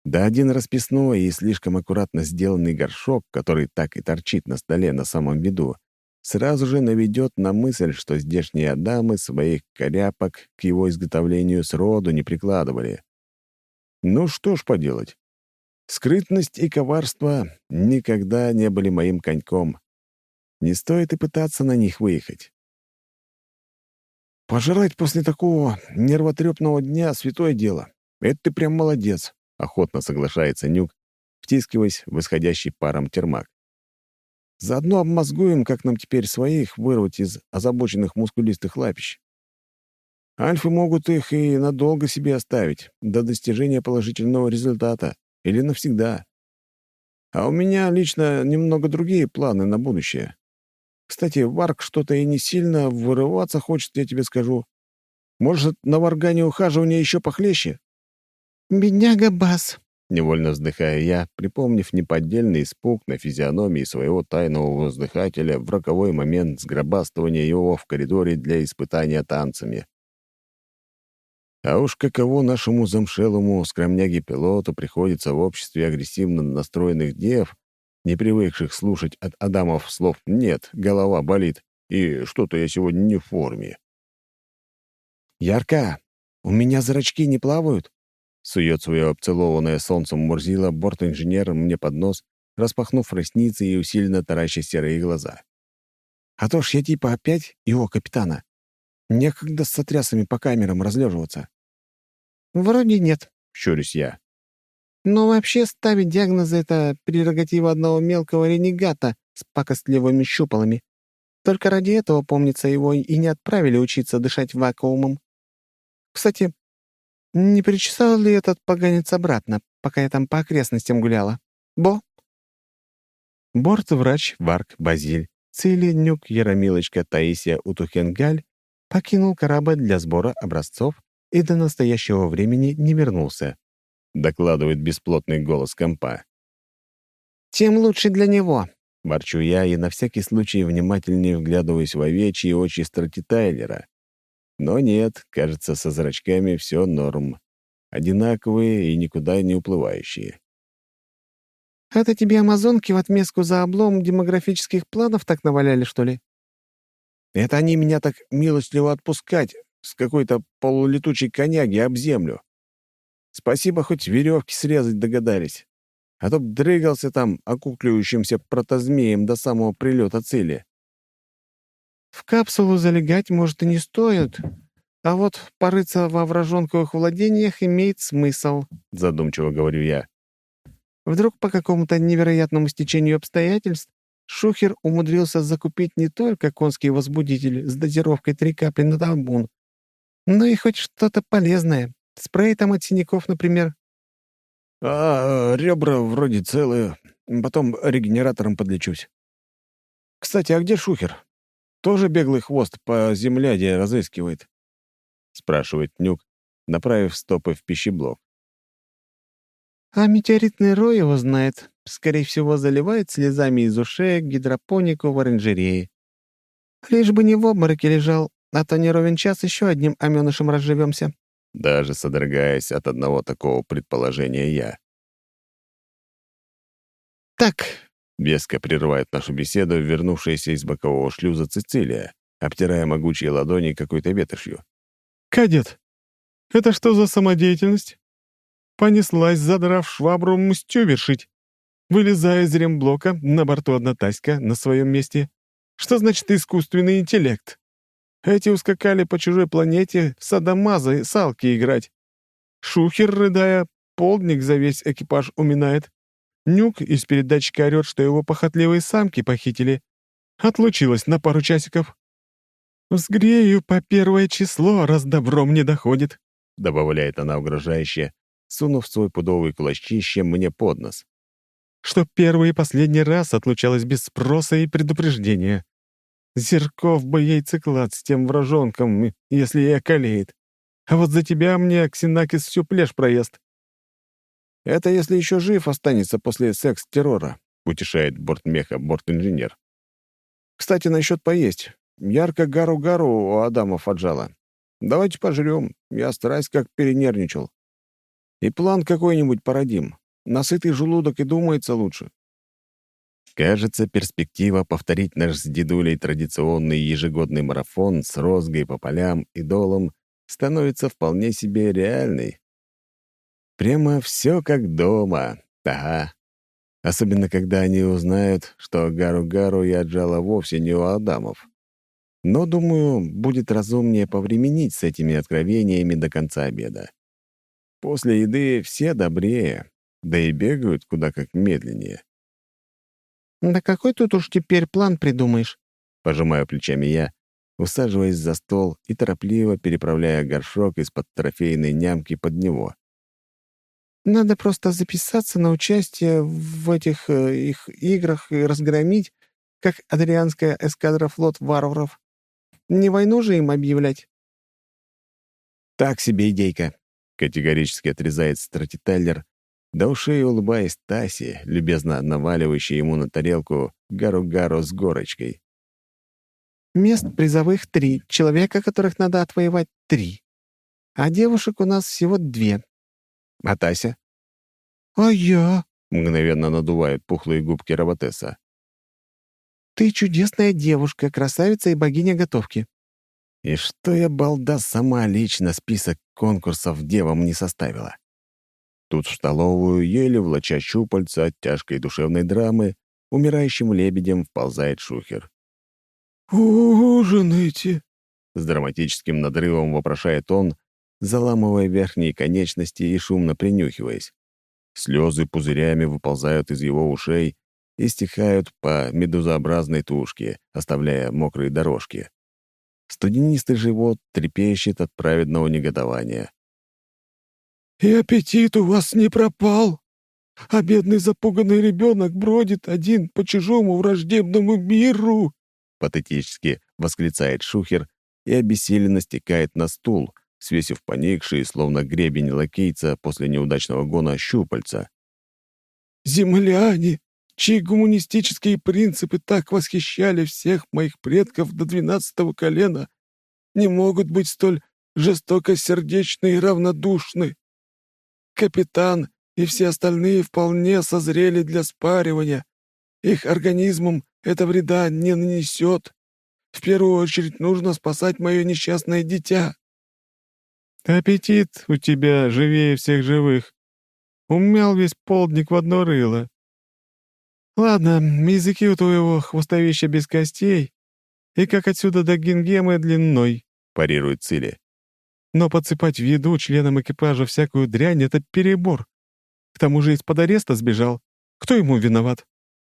Да один расписной и слишком аккуратно сделанный горшок, который так и торчит на столе на самом виду, сразу же наведет на мысль, что здешние адамы своих коряпок к его изготовлению сроду не прикладывали. Ну что ж поделать. Скрытность и коварство никогда не были моим коньком. Не стоит и пытаться на них выехать. «Пожрать после такого нервотрепного дня — святое дело. Это ты прям молодец», — охотно соглашается Нюк, втискиваясь в исходящий паром термак. «Заодно обмозгуем, как нам теперь своих вырвать из озабоченных мускулистых лапищ. Альфы могут их и надолго себе оставить, до достижения положительного результата, или навсегда. А у меня лично немного другие планы на будущее. Кстати, Варк что-то и не сильно вырываться хочет, я тебе скажу. Может, на Варгане ухаживание еще похлеще?» «Бедняга Бас», — невольно вздыхаю я, припомнив неподдельный испуг на физиономии своего тайного воздыхателя в роковой момент сгробастывания его в коридоре для испытания танцами. А уж каково нашему замшелому скромняге-пилоту приходится в обществе агрессивно настроенных дев, не привыкших слушать от Адамов слов «нет», «голова болит» и «что-то я сегодня не в форме». «Ярка, у меня зрачки не плавают?» — сует свое обцелованное солнцем Мурзила борт-инженер мне под нос, распахнув ресницы и усиленно тараща серые глаза. «А то ж я типа опять его капитана. Некогда с сотрясами по камерам разлеживаться». «Вроде нет», — щурюсь я. «но вообще ставить диагнозы — это прерогатива одного мелкого ренегата с пакостливыми щупалами. Только ради этого, помнится, его и не отправили учиться дышать вакуумом. Кстати, не причесал ли этот поганец обратно, пока я там по окрестностям гуляла? Бо?» Бортврач Варк Базиль, Цили Нюк Яромилочка Таисия Утухенгаль покинул корабль для сбора образцов и до настоящего времени не вернулся, докладывает бесплотный голос компа. «Тем лучше для него», — ворчу я и на всякий случай внимательнее вглядываюсь в овечьи очи Страти Тайлера. Но нет, кажется, со зрачками все норм. Одинаковые и никуда не уплывающие. «Это тебе амазонки в отместку за облом демографических планов так наваляли, что ли?» «Это они меня так милостливо отпускать с какой-то полулетучей коняги об землю. Спасибо, хоть веревки срезать догадались. А то б дрыгался там окукливающимся протозмеем до самого прилета цели». «В капсулу залегать, может, и не стоит, а вот порыться во вражонковых владениях имеет смысл», — задумчиво говорю я. «Вдруг по какому-то невероятному стечению обстоятельств Шухер умудрился закупить не только конский возбудитель с дозировкой три капли на табун, но и хоть что-то полезное. Спрей там от синяков, например». «А, ребра вроде целые. Потом регенератором подлечусь. Кстати, а где Шухер? Тоже беглый хвост по земляде разыскивает?» — спрашивает Нюк, направив стопы в пищеблок. «А метеоритный рой его знает. Скорее всего, заливает слезами из ушей гидропонику в оранжерее. Лишь бы не в обмороке лежал, а то не ровен час еще одним омёнышем разживемся». Даже содрогаясь от одного такого предположения я. «Так», — веско прерывает нашу беседу вернувшаяся из бокового шлюза Цицилия, обтирая могучие ладони какой-то ветошью. «Кадет, это что за самодеятельность? Понеслась, задрав швабру, мстью вершить. Вылезая из ремблока, на борту одна Таська, на своем месте. Что значит искусственный интеллект? Эти ускакали по чужой планете в садомазы салки играть. Шухер, рыдая, полдник за весь экипаж уминает. Нюк из передатчика орёт, что его похотливые самки похитили. Отлучилась на пару часиков. «Сгрею по первое число, раз добром не доходит», — добавляет она угрожающе, сунув свой пудовый кулачище мне под нос. «Что первый и последний раз отлучалась без спроса и предупреждения. Зерков бы ей циклад с тем вражонком, если и околеет. А вот за тебя мне Ксенакис всю плешь проест». «Это если еще жив останется после секс-террора», — утешает бортмеха борт-инженер. «Кстати, насчет поесть. Ярко гару-гару у Адамов отжала. Давайте пожрем. Я страсть как перенервничал». И план какой-нибудь породим. На сытый желудок и думается лучше. Кажется, перспектива повторить наш с дедулей традиционный ежегодный марафон с розгой по полям и долом становится вполне себе реальной. Прямо все как дома. Ага. Особенно, когда они узнают, что Гару-Гару я отжала вовсе не у Адамов. Но, думаю, будет разумнее повременить с этими откровениями до конца обеда. После еды все добрее, да и бегают куда как медленнее. «Да какой тут уж теперь план придумаешь?» Пожимаю плечами я, усаживаясь за стол и торопливо переправляя горшок из-под трофейной нямки под него. «Надо просто записаться на участие в этих э, их играх и разгромить, как Адрианская эскадра флот варваров. Не войну же им объявлять». «Так себе идейка», — категорически отрезает стратителлер, до ушей улыбаясь Тасе, любезно наваливающей ему на тарелку гару-гару с горочкой. «Мест призовых три, человека, которых надо отвоевать три. А девушек у нас всего две». «А Тася?» «А я?» — мгновенно надувает пухлые губки роботесса. «Ты чудесная девушка, красавица и богиня готовки». И что я, балда, сама лично список конкурсов девам не составила. Тут в столовую, еле влача щупальца от тяжкой душевной драмы, умирающим лебедем вползает Шухер. «Ужинайте!» — с драматическим надрывом вопрошает он, заламывая верхние конечности и шумно принюхиваясь. Слезы пузырями выползают из его ушей и стекают по медузообразной тушке, оставляя мокрые дорожки. Студенистый живот трепещет от праведного негодования. «И аппетит у вас не пропал, а бедный запуганный ребенок бродит один по чужому враждебному миру!» Патетически восклицает Шухер и обессиленно стекает на стул, свесив поникшие, словно гребень лакейца после неудачного гона, щупальца. «Земляне, чьи гуманистические принципы так восхищали всех моих предков до двенадцатого колена, не могут быть столь жестокосердечны и равнодушны. Капитан и все остальные вполне созрели для спаривания. Их организмам это вреда не нанесет. В первую очередь нужно спасать мое несчастное дитя». «Аппетит у тебя живее всех живых. Умял весь полдник в одно рыло. Ладно, языки у твоего хвостовища без костей, и как отсюда до Гингемы длиной», — парирует Цили. «Но подсыпать в еду членам экипажа всякую дрянь — это перебор. К тому же из-под ареста сбежал. Кто ему виноват?»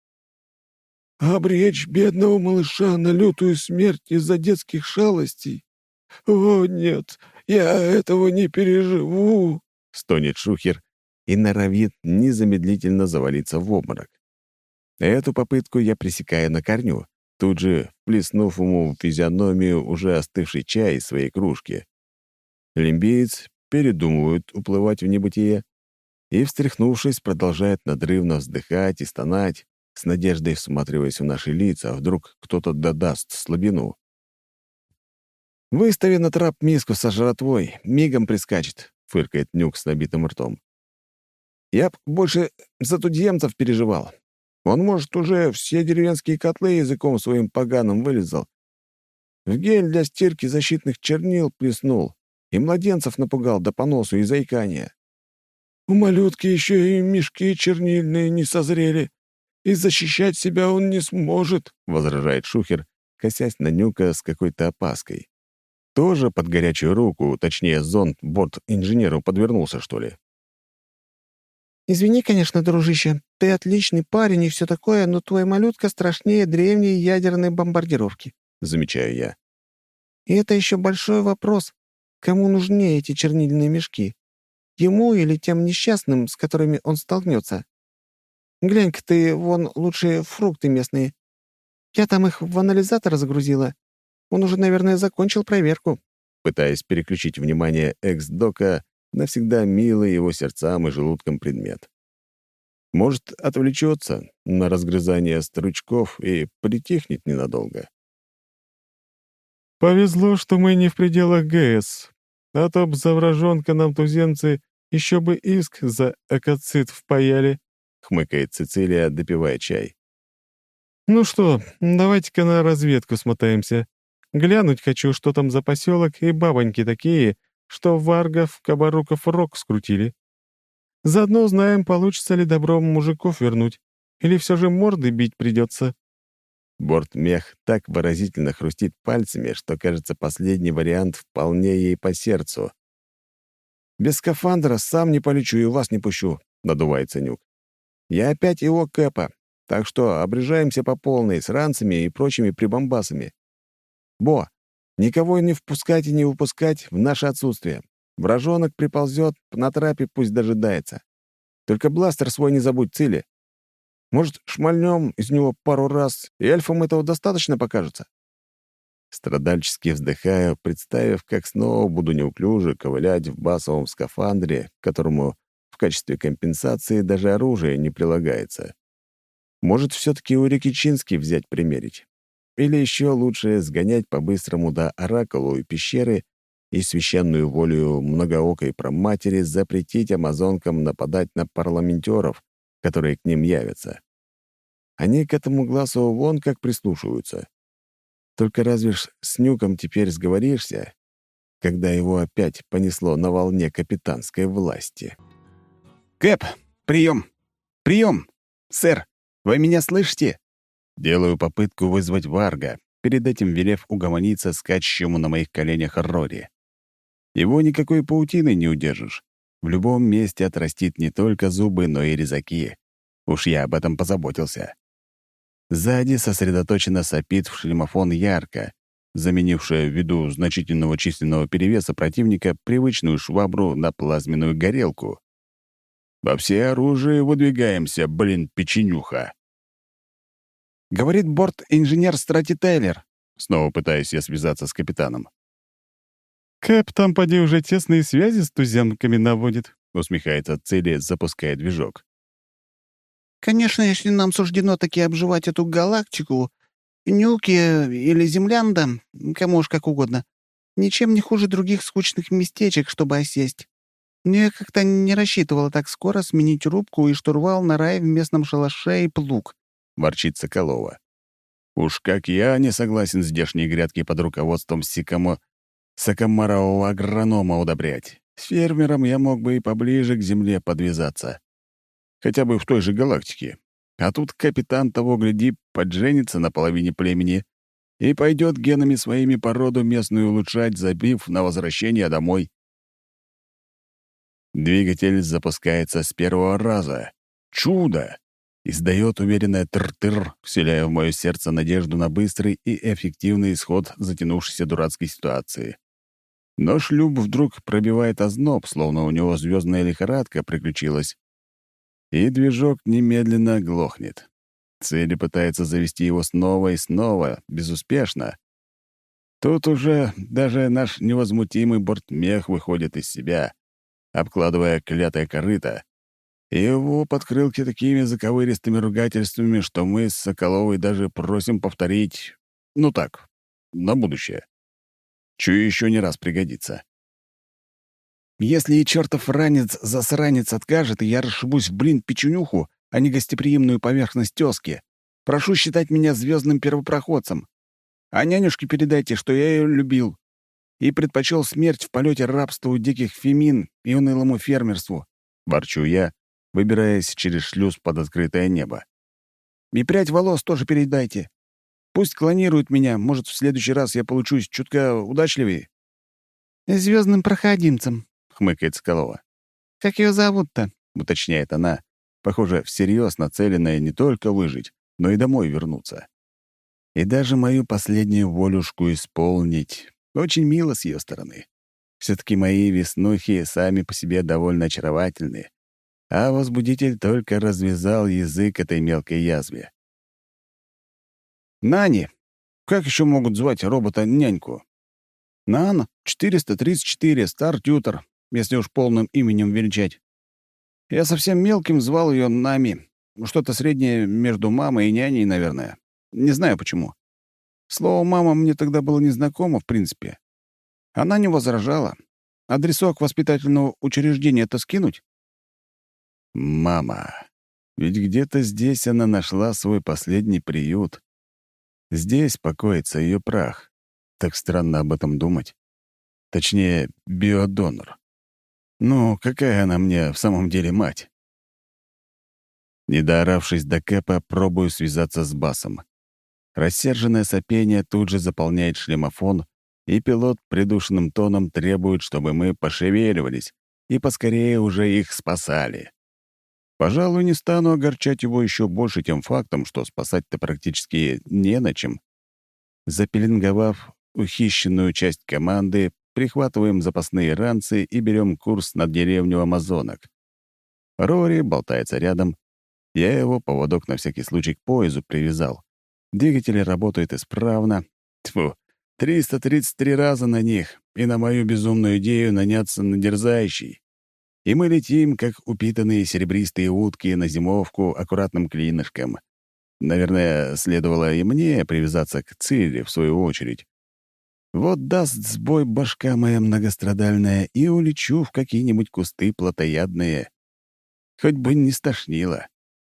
«Обречь бедного малыша на лютую смерть из-за детских шалостей? О, нет, я этого не переживу!» — стонет Шухер и норовит незамедлительно завалиться в обморок. Эту попытку я пресекаю на корню, тут же плеснув ему в физиономию уже остывший чай из своей кружки. Лимбиец передумывает уплывать в небытие и, встряхнувшись, продолжает надрывно вздыхать и стонать, с надеждой всматриваясь в наши лица, а вдруг кто-то додаст слабину. «Выстави на трап миску со жратвой, мигом прискачет», — фыркает Нюк с набитым ртом. «Я б больше за тудземцев переживал. Он, может, уже все деревенские котлы языком своим поганым вылезал. В гель для стирки защитных чернил плеснул и младенцев напугал до поносу и заикания». «У малютки еще и мешки чернильные не созрели, и защищать себя он не сможет», — возражает Шухер, косясь на Нюка с какой-то опаской. Тоже под горячую руку, точнее, зонт борт-инженеру подвернулся, что ли? «Извини, конечно, дружище, ты отличный парень и все такое, но твой малютка страшнее древней ядерной бомбардировки», — замечаю я. «И это еще большой вопрос, кому нужнее эти чернильные мешки? Ему или тем несчастным, с которыми он столкнется? Глянь-ка ты, вон лучшие фрукты местные. Я там их в анализатор загрузила. Он уже, наверное, закончил проверку». Пытаясь переключить внимание экс-дока навсегда милый его сердцам и желудкам предмет. Может, отвлечется на разгрызание стручков и притихнет ненадолго. «Повезло, что мы не в пределах ГЭС, а то б завраженка нам туземцы Еще бы иск за экоцид впаяли», — хмыкает Цицилия, допивая чай. «Ну что, давайте-ка на разведку смотаемся. Глянуть хочу, что там за поселок и бабоньки такие, что варгов, кабаруков рог скрутили. Заодно узнаем, получится ли добром мужиков вернуть, или все же морды бить придется». Бортмех так выразительно хрустит пальцами, что, кажется, последний вариант вполне ей по сердцу. «Без скафандра сам не полечу и вас не пущу», — надувается Нюк. «Я опять его Кэпа, так что обрежаемся по полной с ранцами и прочими прибамбасами. Бо, никого не впускать и не выпускать в наше отсутствие. Вражонок приползет, на трапе пусть дожидается. Только бластер свой не забудь, Цили. Может, шмальнем из него пару раз, и эльфам этого достаточно покажется?» Страдальчески вздыхаю, представив, как снова буду неуклюже ковылять в басовом скафандре, к которому в качестве компенсации даже оружие не прилагается. Может, все-таки у Рикичински взять примерить? Или еще лучше сгонять по-быстрому до Оракулу и пещеры и священную волю многоокой проматери запретить амазонкам нападать на парламентеров, которые к ним явятся. Они к этому глазу вон как прислушиваются. Только разве ж с Нюком теперь сговоришься, когда его опять понесло на волне капитанской власти? «Кэп, прием! Прием! Сэр, вы меня слышите?» Делаю попытку вызвать Варга, перед этим велев угомониться скачущему на моих коленях Рори. Его никакой паутиной не удержишь. В любом месте отрастит не только зубы, но и резаки. Уж я об этом позаботился. Сзади сосредоточенно сопит в шлемофон ярко, заменившая ввиду значительного численного перевеса противника привычную швабру на плазменную горелку. Во все оружии выдвигаемся, блин, печенюха. Говорит борт-инженер Страти Тейлер. Снова пытаюсь я связаться с капитаном. «Кэп там, поди, уже тесные связи с туземками наводит», — усмехается Цели, запуская движок. «Конечно, если нам суждено таки обживать эту галактику, Нюки или Землянда, кому уж как угодно, ничем не хуже других скучных местечек, чтобы осесть. Но я как-то не рассчитывала так скоро сменить рубку и штурвал на рай в местном шалаше и плуг», — ворчит Соколова. «Уж как я не согласен здешние грядки под руководством Сикамо... сокомарового агронома удобрять. С фермером я мог бы и поближе к земле подвязаться. Хотя бы в той же галактике. А тут капитан того, гляди, подженится на половине племени и пойдет генами своими породу местную улучшать, забив на возвращение домой». Двигатель запускается с первого раза. Чудо! Издает уверенное тыр-тыр, вселяя в мое сердце надежду на быстрый и эффективный исход затянувшейся дурацкой ситуации. Но шлюп вдруг пробивает озноб, словно у него звездная лихорадка приключилась, и движок немедленно глохнет. Цели пытается завести его снова и снова, безуспешно. Тут уже даже наш невозмутимый бортмех выходит из себя, обкладывая клятое корыто, и его подкрылки такими заковыристыми ругательствами, что мы с Соколовой даже просим повторить, ну так, на будущее. Чую, еще не раз пригодится. «Если и чертов ранец-засранец откажет, и я расшибусь в блин печенюху, а не гостеприимную поверхность тёзки, прошу считать меня звездным первопроходцем. А нянюшке передайте, что я ее любил и предпочел смерть в полете рабству диких фемин и унылому фермерству», — ворчу я, выбираясь через шлюз под открытое небо. «И прядь волос тоже передайте. Пусть клонируют меня, может, в следующий раз я получусь чутка удачливее». «Звездным проходимцем», — хмыкает Соколова. «Как ее зовут-то?» — уточняет она, похоже, всерьез нацеленная не только выжить, но и домой вернуться. И даже мою последнюю волюшку исполнить очень мило с ее стороны. Все-таки мои веснухи сами по себе довольно очаровательны, а возбудитель только развязал язык этой мелкой язве. «Нани! Как еще могут звать робота-няньку?» «Нан четыреста тридцать четыре, стар-тютор, если уж полным именем величать. Я совсем мелким звал ее Нами. Что-то среднее между мамой и няней, наверное. Не знаю почему. Слово «мама» мне тогда было незнакомо, в принципе. Она не возражала. адресок воспитательного учреждения-то скинуть?» «Мама. Ведь где-то здесь она нашла свой последний приют. Здесь покоится ее прах. Так странно об этом думать. Точнее, биодонор. Ну, какая она мне в самом деле мать?» Не дооравшись до Кэпа, пробую связаться с Басом. Рассерженное сопение тут же заполняет шлемофон, и пилот придушенным тоном требует, чтобы мы пошевеливались и поскорее уже их спасали. Пожалуй, не стану огорчать его еще больше тем фактом, что спасать-то практически не на чем. Запеленговав ухищенную часть команды, прихватываем запасные ранцы и берем курс на деревню Амазонок. Рори болтается рядом. Я его поводок на всякий случай к поясу привязал. Двигатели работают исправно. Тьфу, триста тридцать три раза на них, и на мою безумную идею наняться на дерзающий. И мы летим, как упитанные серебристые утки, на зимовку аккуратным клинышком. Наверное, следовало и мне привязаться к цели, в свою очередь. Вот даст сбой башка моя многострадальная, и улечу в какие-нибудь кусты плотоядные. Хоть бы не стошнило.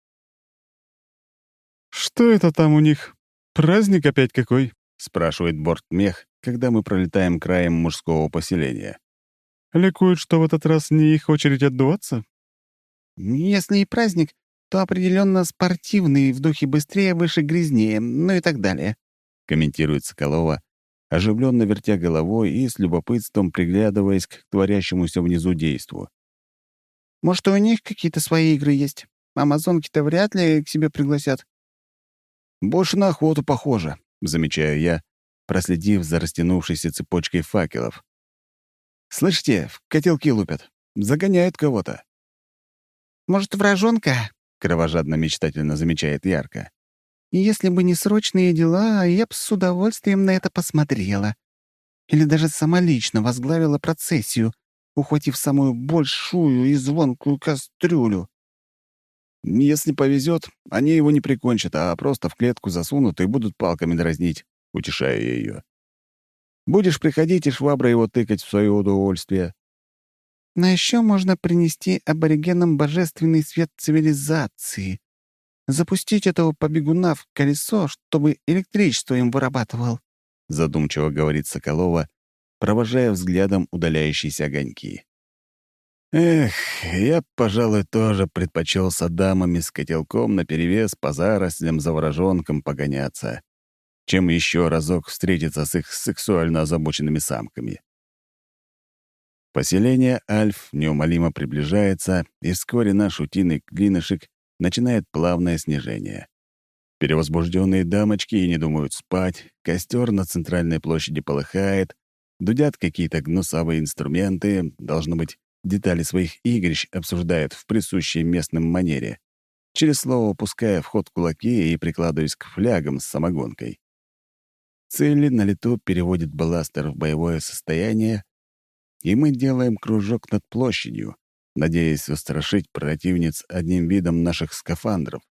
«Что это там у них? Праздник опять какой?» — спрашивает бортмех, когда мы пролетаем краем мужского поселения. «Ликуют, что в этот раз не их очередь отдуваться?» «Если и праздник, то определенно спортивный, в духе быстрее, выше, грязнее, ну и так далее», — комментирует Соколова, оживленно вертя головой и с любопытством приглядываясь к творящемуся внизу действу. «Может, и у них какие-то свои игры есть? Амазонки-то вряд ли к себе пригласят». «Больше на охоту похоже», — замечаю я, проследив за растянувшейся цепочкой факелов. «Слышите, в котелки лупят. Загоняют кого-то». «Может, вражонка?» — кровожадно-мечтательно замечает Ярко. «Если бы не срочные дела, я б с удовольствием на это посмотрела. Или даже сама лично возглавила процессию, ухватив самую большую и звонкую кастрюлю». «Если повезет, они его не прикончат, а просто в клетку засунут и будут палками дразнить», — утешаю я ее. «Будешь приходить и шваброй его тыкать в свое удовольствие». «Но еще можно принести аборигенам божественный свет цивилизации, запустить этого побегуна в колесо, чтобы электричество им вырабатывал», — задумчиво говорит Соколова, провожая взглядом удаляющиеся огоньки. «Эх, я, пожалуй, тоже предпочел с адамами с котелком наперевес по зарослям за ворожонком погоняться, чем еще разок встретиться с их сексуально озабоченными самками». Поселение Альф неумолимо приближается, и вскоре наш утиный клинышек начинает плавное снижение. Перевозбужденные дамочки и не думают спать, костер на центральной площади полыхает, дудят какие-то гнусавые инструменты, должно быть, детали своих игрищ обсуждают в присущей местным манере, через слово пуская в ход кулаки и прикладываясь к флягам с самогонкой. Цели на лету переводит бластер в боевое состояние, и мы делаем кружок над площадью, надеясь устрашить противниц одним видом наших скафандров.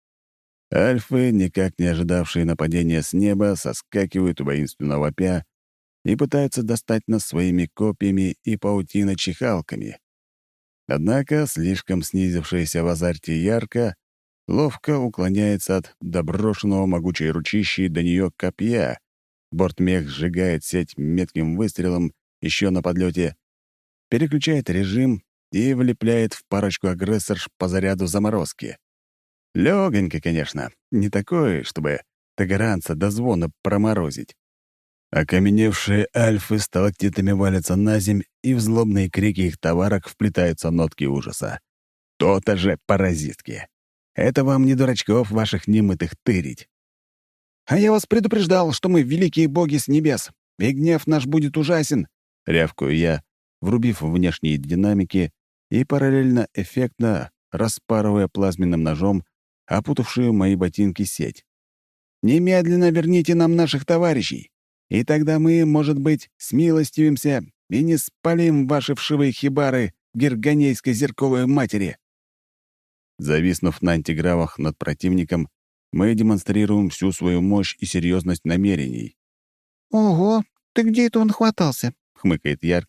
Альфы, никак не ожидавшие нападения с неба, соскакивают у воинственного вопя и пытаются достать нас своими копьями и паутино-чехалками. Однако слишком снизившаяся в азарте Ярко ловко уклоняется от доброшенного могучей ручищей до нее копья. Бортмех сжигает сеть метким выстрелом еще на подлете, переключает режим и влепляет в парочку агрессорш по заряду заморозки. Лёгонько, конечно, не такой, чтобы тагоранца до звона проморозить. Окаменевшие альфы сталактитами валятся на земь, и в злобные крики их товарок вплетаются нотки ужаса. То-то же паразитки. Это вам не дурачков ваших немытых тырить. «А я вас предупреждал, что мы великие боги с небес, и гнев наш будет ужасен», — рявкаю я, врубив внешние динамики и параллельно эффектно распарывая плазменным ножом опутавшую мои ботинки сеть. «Немедленно верните нам наших товарищей, и тогда мы, может быть, смилостивимся и не спалим ваши вшивые хибары герганейской зерковой матери». Зависнув на антигравах над противником, мы демонстрируем всю свою мощь и серьезность намерений. «Ого, ты где это он хватался?» — хмыкает Ярко,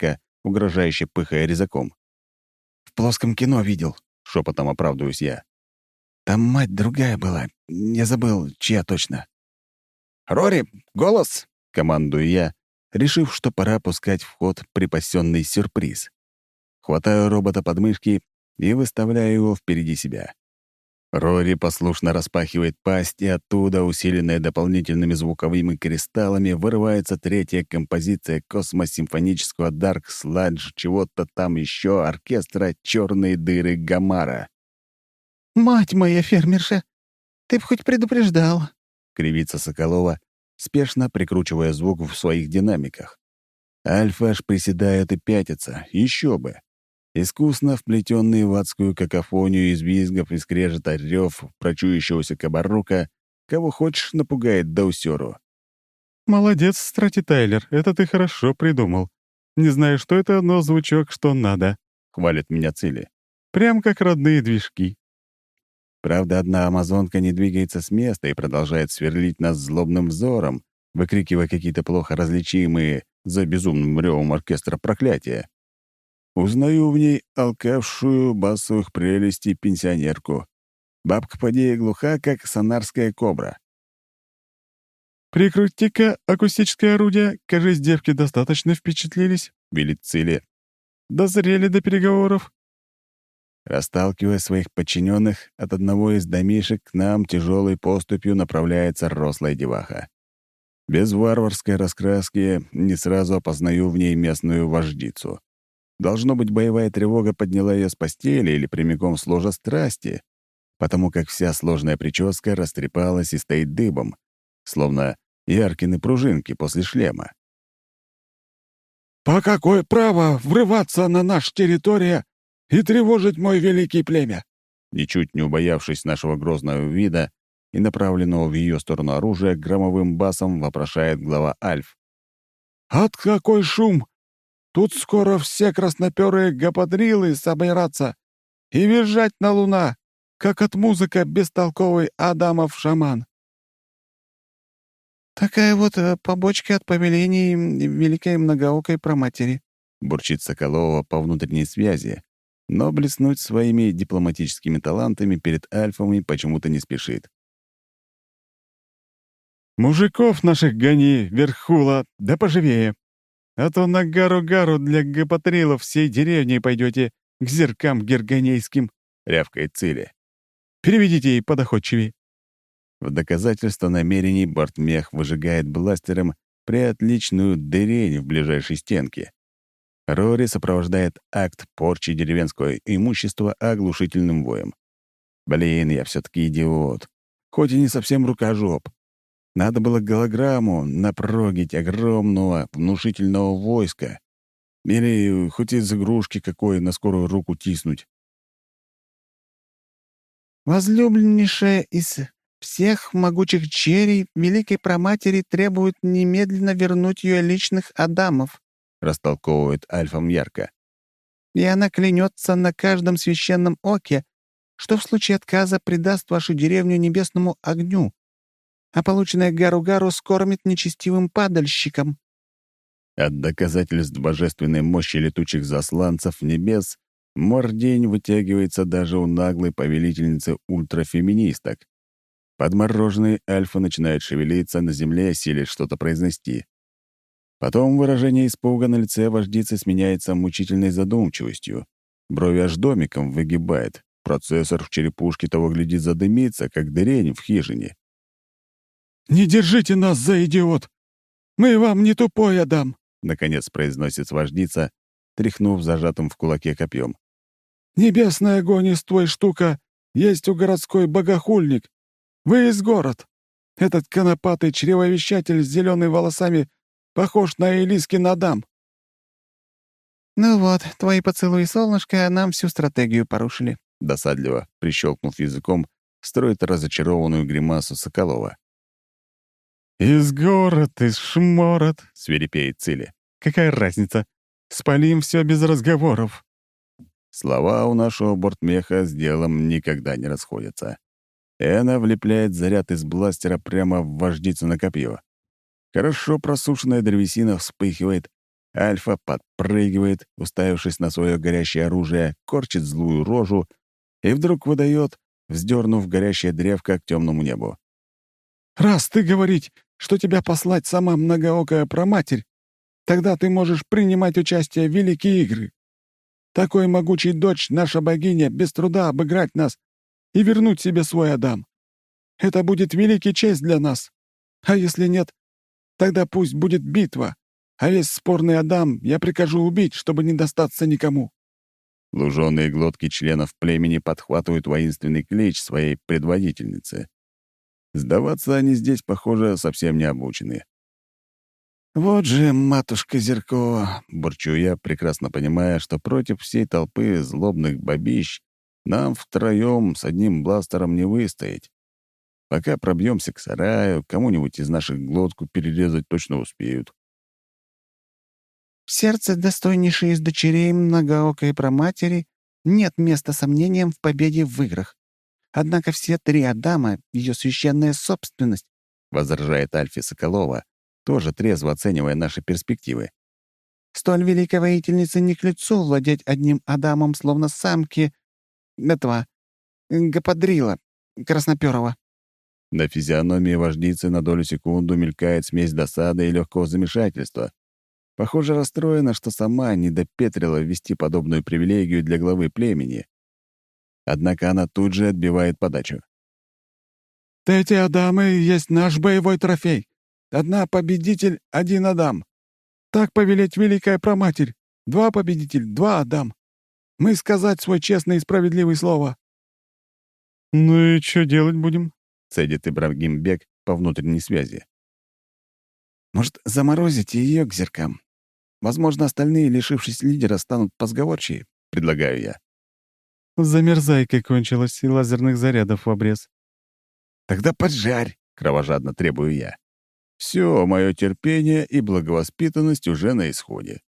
угрожающе пыхая резаком. «В плоском кино видел», — шепотом оправдываюсь я. «Там мать другая была. Не забыл, чья точно». «Рори, голос!» — командую я, решив, что пора пускать в ход припасенный сюрприз. Хватаю робота под мышки и выставляю его впереди себя. Рори послушно распахивает пасть, и оттуда, усиленная дополнительными звуковыми кристаллами, вырывается третья композиция космосимфонического Dark Sludge чего-то там еще оркестра «Черные дыры Гомара». «Мать моя фермерша! Ты б хоть предупреждал!» — кривится Соколова, спешно прикручивая звук в своих динамиках. Альфа аж приседает и пятится, еще бы. Искусно вплетенный в адскую какофонию из визгов и скрежета рев прочующегося кабарука, кого хочешь напугает Даусеру. «Молодец, Страти Тайлер, это ты хорошо придумал. Не знаю, что это, но звучок что надо», — хвалит меня Цили. «Прям как родные движки». Правда, одна амазонка не двигается с места и продолжает сверлить нас злобным взором, выкрикивая какие-то плохо различимые за безумным ревом оркестра проклятия. Узнаю в ней алкавшую басовых прелестей пенсионерку. Бабка поди глуха, как сонарская кобра. «Прикрути-ка акустическое орудие. Кажись, девки достаточно впечатлились», — велит Цили. «Дозрели до переговоров». Расталкивая своих подчиненных, от одного из домишек к нам тяжелой поступью направляется рослая деваха. Без варварской раскраски не сразу опознаю в ней местную вождицу. Должно быть, боевая тревога подняла ее с постели или прямиком с ложа страсти, потому как вся сложная прическа растрепалась и стоит дыбом, словно Яркины пружинки после шлема. «По какое право врываться на нашу территорию и тревожить мой великий племя?» Ничуть не убоявшись нашего грозного вида и направленного в ее сторону оружия, громовым басом вопрошает глава Альф. «От какой шум? Тут скоро все красноперые гаподрилы собираться и визжать на луна, как от музыка бестолковый Адамов шаман». «Такая вот э, побочка от повелений великой многоокой проматери», — бурчит Соколова по внутренней связи, но блеснуть своими дипломатическими талантами перед альфами почему-то не спешит. «Мужиков наших гони, верхула, да поживее. А то на гару-гару для гапатрилов всей деревней пойдете к зеркам герганейским», — рявкает Цили. «Переведите ей подоходчивее». В доказательство намерений бортмех выжигает бластером приотличную дырень в ближайшей стенке. Рори сопровождает акт порчи деревенского имущества оглушительным воем. Блин, я все-таки идиот. Хоть и не совсем рукожоп. Надо было голограмму напрогить огромного внушительного войска. Или хоть из игрушки какой на скорую руку тиснуть. «Возлюбленнейшая из всех могучих черей великой проматери требует немедленно вернуть ее личных Адамов», — растолковывает Альфом ярко. «и она клянется на каждом священном оке, что в случае отказа предаст вашу деревню небесному огню, а полученное гару-гару скормит нечестивым падальщикам». От доказательств божественной мощи летучих засланцев небес мордень вытягивается даже у наглой повелительницы ультрафеминисток. Подмороженный Альфа начинает шевелиться на земле, силясь что-то произнести. Потом выражение испуга на лице вождицы сменяется мучительной задумчивостью. Брови аж домиком выгибает. Процессор в черепушке того глядит задымится, как дырень в хижине. «Не держите нас за идиот! Мы вам не тупой, Адам!» — наконец произносит вождица, тряхнув зажатым в кулаке копьем. «Небесный огонь из твой штука есть у городской богохульник. Вы из город. Этот конопатый чревовещатель с зелеными волосами похож на Элискин Адам». «Ну вот, твои поцелуи, солнышко, нам всю стратегию порушили», — досадливо, прищелкнув языком, строит разочарованную гримасу Соколова. «Из город, из шморот», — свирепеет Цили. «Какая разница? Спалим все без разговоров». Слова у нашего бортмеха с делом никогда не расходятся. И она влепляет заряд из бластера прямо в вождицу на копье. Хорошо просушенная древесина вспыхивает, Альфа подпрыгивает, уставившись на свое горящее оружие, корчит злую рожу и вдруг выдает, вздернув горящее древко к темному небу. «Раз ты говорить, что тебя послать сама многоокая проматерь, тогда ты можешь принимать участие в великие игры. Такой могучий дочь, наша богиня, без труда обыграть нас и вернуть себе свой Адам. Это будет великий честь для нас. А если нет, тогда пусть будет битва, а весь спорный Адам я прикажу убить, чтобы не достаться никому». Луженые глотки членов племени подхватывают воинственный клич своей предводительницы. Сдаваться они здесь, похоже, совсем не обучены. «Вот же, матушка Зеркова!» — бурчу я, прекрасно понимая, что против всей толпы злобных бабищ нам втроем с одним бластером не выстоять. Пока пробьемся к сараю, кому-нибудь из наших глотку перерезать точно успеют. В сердце достойнейшей из дочерей многоокой проматери нет места сомнениям в победе в играх. Однако все три Адама — ее священная собственность, — возражает Альфи Соколова, тоже трезво оценивая наши перспективы. Столь великой воительнице не к лицу владеть одним Адамом, словно самки этого гаподрила красноперого. На физиономии вождицы на долю секунду мелькает смесь досады и легкого замешательства. Похоже, расстроена, что сама не допетрила ввести подобную привилегию для главы племени. Однако она тут же отбивает подачу. «Эти Адамы есть наш боевой трофей. Одна победитель, один Адам. Так повелеть великая проматерь. Два победитель, два Адам. Мы сказать свой честный и справедливый слово». «Ну и что делать будем?» — цедит Ибрагимбек по внутренней связи. «Может, заморозите ее к зеркам? Возможно, остальные, лишившись лидера, станут позговорчивее», — предлагаю я. Замерзайка кончилась, и лазерных зарядов в обрез. «Тогда поджарь», — кровожадно требую я. Все, мое терпение и благовоспитанность уже на исходе.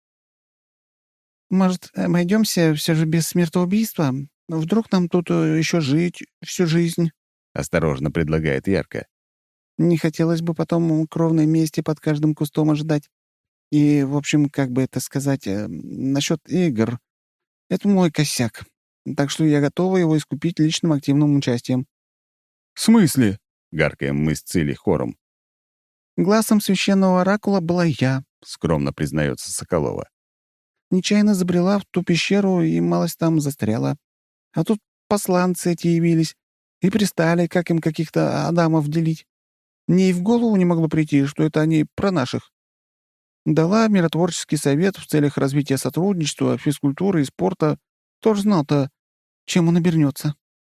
«Может, обойдемся все же без смертоубийства? Вдруг нам тут еще жить всю жизнь?» — осторожно предлагает Ярко. «Не хотелось бы потом кровной мести под каждым кустом ожидать. И, в общем, как бы это сказать, насчет игр. Это мой косяк. Так что я готова его искупить личным активным участием». «В смысле?» — гаркаем мы с Цилей хором. «Глазом священного оракула была я», — скромно признается Соколова. «Нечаянно забрела в ту пещеру и малость там застряла. А тут посланцы эти явились и пристали, как им каких-то адамов делить. Мне и в голову не могло прийти, что это они про наших. Дала миротворческий совет в целях развития сотрудничества, физкультуры и спорта. Кто ж знал-то, чем он обернется?»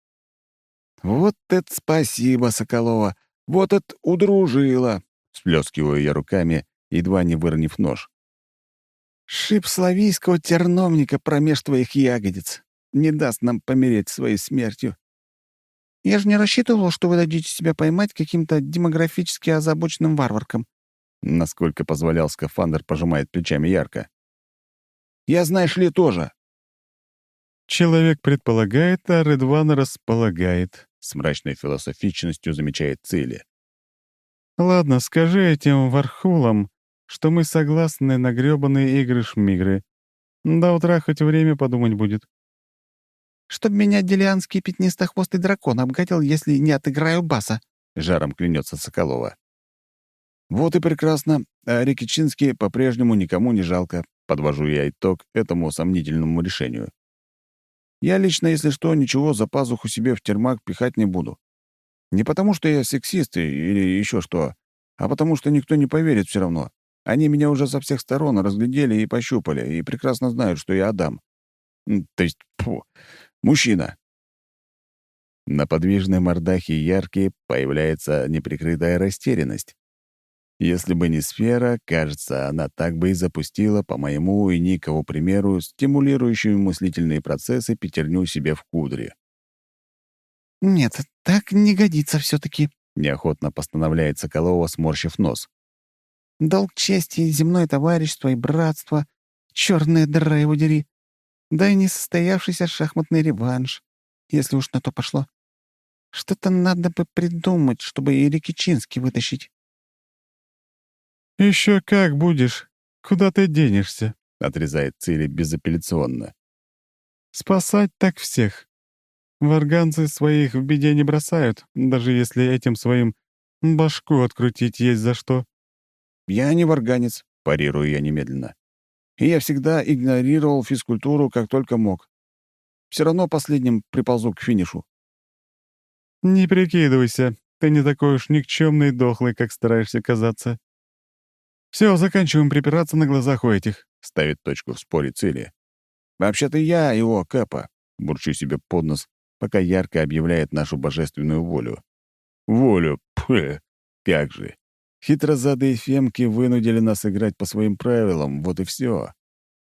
«Вот это спасибо, Соколова! Вот это удружила!» — сплескиваю я руками, едва не выронив нож. «Шип славийского терновника промеж твоих ягодиц. Не даст нам помереть своей смертью. Я же не рассчитывал, что вы дадите себя поймать каким-то демографически озабоченным варваркам». Насколько позволял скафандр, пожимает плечами Ярко. «Я, знаешь ли, тоже». «Человек предполагает, а Редван располагает», — с мрачной философичностью замечает Цили. «Ладно, скажи этим вархулам, что мы согласны на грёбаные игры-шмигры. До утра хоть время подумать будет». «Чтоб меня делианский пятнистохвостый дракон обгадил, если не отыграю баса», — жаром клянется Соколова. «Вот и прекрасно. А Рикичинский по-прежнему никому не жалко», — подвожу я итог этому сомнительному решению. «Я лично, если что, ничего за пазуху себе в термак пихать не буду. Не потому, что я сексист или еще что, а потому, что никто не поверит все равно. Они меня уже со всех сторон разглядели и пощупали, и прекрасно знают, что я Адам. То есть, фу, мужчина». На подвижной мордахе Ярки появляется неприкрытая растерянность. Если бы не сфера, кажется, она так бы и запустила, по моему и Никову примеру, стимулирующую мыслительные процессы пятерню себе в кудре. «Нет, так не годится все-таки», — неохотно постановляет Соколова, сморщив нос. «Долг чести, земное товарищество и братство, черная дыра его дери, да и несостоявшийся шахматный реванш, если уж на то пошло. Что-то надо бы придумать, чтобы и Рикичинский вытащить». «Еще как будешь. Куда ты денешься? — отрезает Цири безапелляционно. Спасать так всех. Варганцы своих в беде не бросают, даже если этим своим башку открутить есть за что. «Я не варганец», — парирую я немедленно. «И я всегда игнорировал физкультуру как только мог. Все равно последним приползу к финишу». Не прикидывайся, ты не такой уж никчемный и дохлый, как стараешься казаться. Все, заканчиваем припираться на глазах у этих. Ставит точку в споре Цири. «Вообще-то я его, Кэпа», — Бурчу себе под нос, пока ярко объявляет нашу божественную волю. Волю? Пф, как же. Хитрозадые фемки вынудили нас играть по своим правилам, вот и все.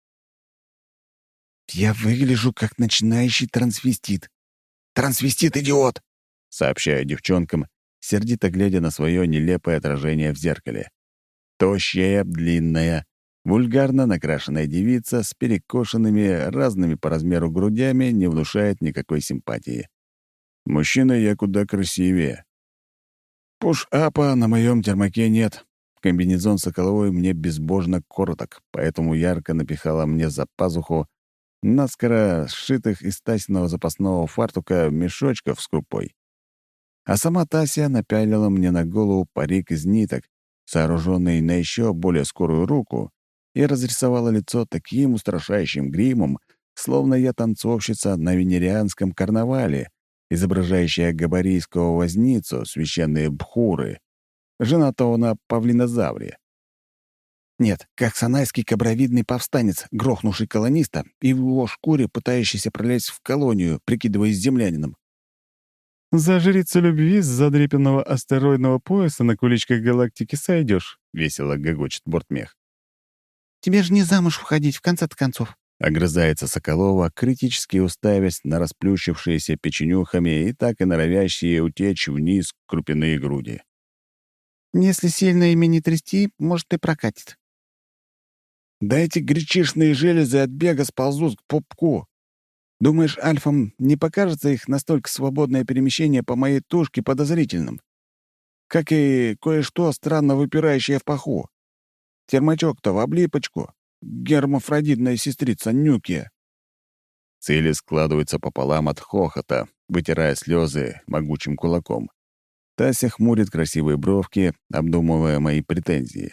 «Я выгляжу как начинающий трансвестит. Трансвестит, идиот!» — сообщаю девчонкам, сердито глядя на свое нелепое отражение в зеркале. Тощая, длинная, вульгарно накрашенная девица с перекошенными разными по размеру грудями не внушает никакой симпатии. Мужчина я куда красивее. Пуш-апа на моем термаке нет. Комбинезон Соколовой мне безбожно короток, поэтому ярко напихала мне за пазуху наскоро сшитых из Тасиного запасного фартука мешочков с крупой. А сама Тася напялила мне на голову парик из ниток, сооруженный на еще более скорую руку, и разрисовала лицо таким устрашающим гримом, словно я танцовщица на венерианском карнавале, изображающая габарийского возницу, священные бхуры, женатого на павлинозавре. Нет, как санайский кобровидный повстанец, грохнувший колониста и в его шкуре пытающийся пролезть в колонию, прикидываясь землянином. За жрицу любви с задрепенного астероидного пояса на куличках галактики сойдешь, — весело гогочет бортмех. «Тебе же не замуж входить, в конце-то концов». Огрызается Соколова, критически уставясь на расплющившиеся печенюхами и так и норовящие утечь вниз крупяные груди. «Если сильно ими не трясти, может, и прокатит». Да эти гречишные железы от бега сползут к пупку. Думаешь, альфам не покажется их настолько свободное перемещение по моей тушке подозрительным? Как и кое-что странно выпирающее в паху. Термачок-то в облипочку. Гермафродитная сестрица Нюки. Цели складываются пополам от хохота, вытирая слезы могучим кулаком. Тася хмурит красивые бровки, обдумывая мои претензии.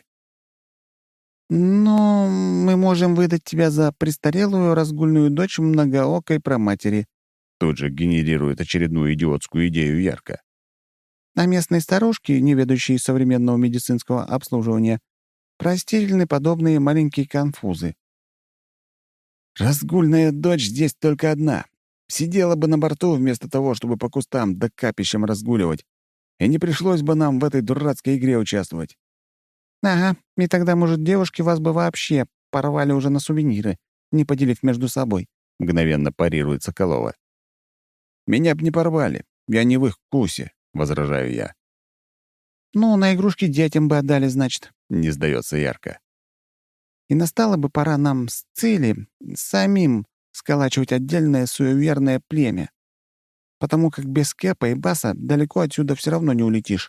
«Но мы можем выдать тебя за престарелую разгульную дочь многоокой праматери». Тут же генерирует очередную идиотскую идею ярко. А местные старушки, не ведущие современного медицинского обслуживания, простительны подобные маленькие конфузы. Разгульная дочь здесь только одна. Сидела бы на борту вместо того, чтобы по кустам да капищам разгуливать. И не пришлось бы нам в этой дурацкой игре участвовать. Ага, и тогда, может, девушки вас бы вообще порвали уже на сувениры, не поделив между собой. Мгновенно парирует Соколова. Меня б не порвали. Я не в их вкусе, возражаю я. Ну, на игрушки детям бы отдали, значит. Не сдается ярко. И настала бы пора нам с Цили самим сколачивать отдельное суеверное племя. Потому как без Кэпа и Баса далеко отсюда все равно не улетишь.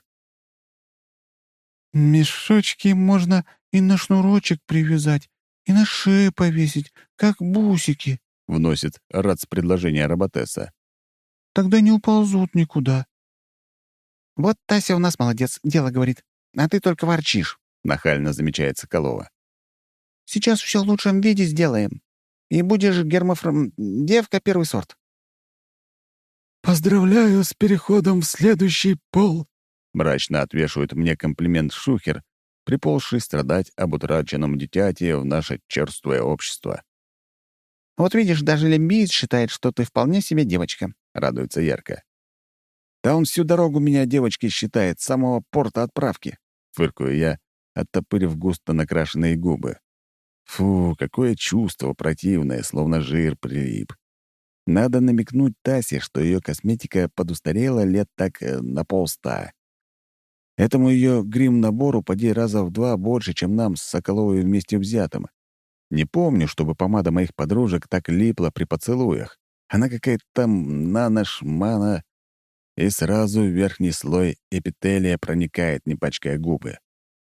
Мешочки можно и на шнурочек привязать, и на шею повесить, как бусики, — вносит рац предложение Роботесса. Тогда не уползут никуда. Вот Тася у нас молодец, дело говорит. А ты только ворчишь, — нахально замечает Соколова. Сейчас все в лучшем виде сделаем. И будешь гермофром... девка первый сорт. «Поздравляю с переходом в следующий пол», — мрачно отвешивает мне комплимент Шухер, приползший страдать об утраченном дитяти в наше черствое общество. Вот видишь, даже лимбиец считает, что ты вполне себе девочка. — радуется ярко. Да он всю дорогу меня девочкой считает, с самого порта отправки. Фыркаю я, оттопырив густо накрашенные губы. Фу, какое чувство противное, словно жир прилип. Надо намекнуть Тасе, что ее косметика подустарела лет так э, на полста. Этому ее грим-набору поди раза в два больше, чем нам с Соколовой вместе взятым. Не помню, чтобы помада моих подружек так липла при поцелуях. Она какая-то там нано-шмана, и сразу верхний слой эпителия проникает, не пачкая губы.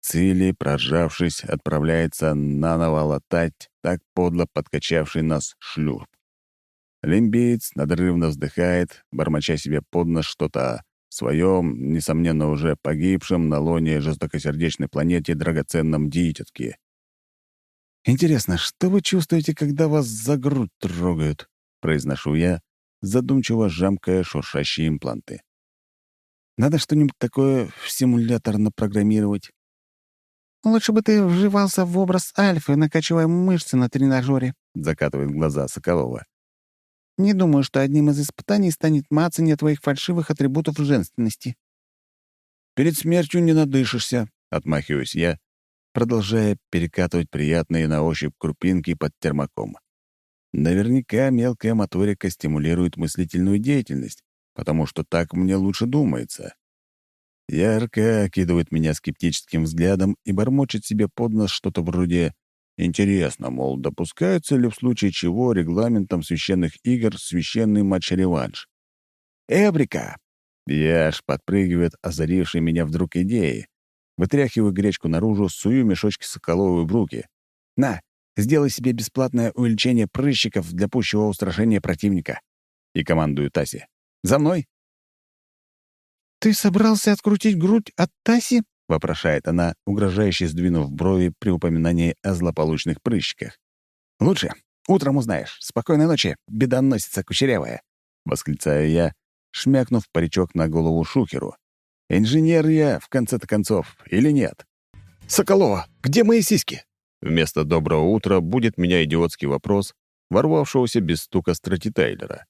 цели, прожавшись, отправляется наново латать так подло подкачавший нас шлюп. Лимбиец надрывно вздыхает, бормоча себе под нос что-то о своем, несомненно, уже погибшем на лоне жестокосердечной планете драгоценном дитятке. «Интересно, что вы чувствуете, когда вас за грудь трогают?» — произношу я, задумчиво жамкая шуршащие импланты. «Надо что-нибудь такое в симулятор напрограммировать». «Лучше бы ты вживался в образ Альфы, накачивая мышцы на тренажере», — закатывает глаза Соколова. «Не думаю, что одним из испытаний станет мацание твоих фальшивых атрибутов женственности». «Перед смертью не надышишься», — отмахиваюсь я, продолжая перекатывать приятные на ощупь крупинки под термоком. Наверняка мелкая моторика стимулирует мыслительную деятельность, потому что так мне лучше думается. Ярко окидывает меня скептическим взглядом и бормочет себе под нос что-то вроде «Интересно, мол, допускается ли в случае чего регламентом священных игр священный матч-реванш?» «Эврика!» Я аж подпрыгивает озаривший меня вдруг идеи. Вытряхиваю гречку наружу, сую мешочки Соколовой в руки. «На, сделай себе бесплатное увеличение прыщиков для пущего устрашения противника». И командую Тасе. «За мной!» «Ты собрался открутить грудь от Таси?» — вопрошает она, угрожающе сдвинув брови при упоминании о злополучных прыщиках. «Лучше. Утром узнаешь. Спокойной ночи, бедоносица кучерявая!» — восклицаю я, шмякнув паричок на голову Шухеру. «Инженер я, в конце-то концов, или нет?» «Соколова, где мои сиськи?» Вместо «доброго утра» будет меня идиотский вопрос, ворвавшегося без стука стратитайлера.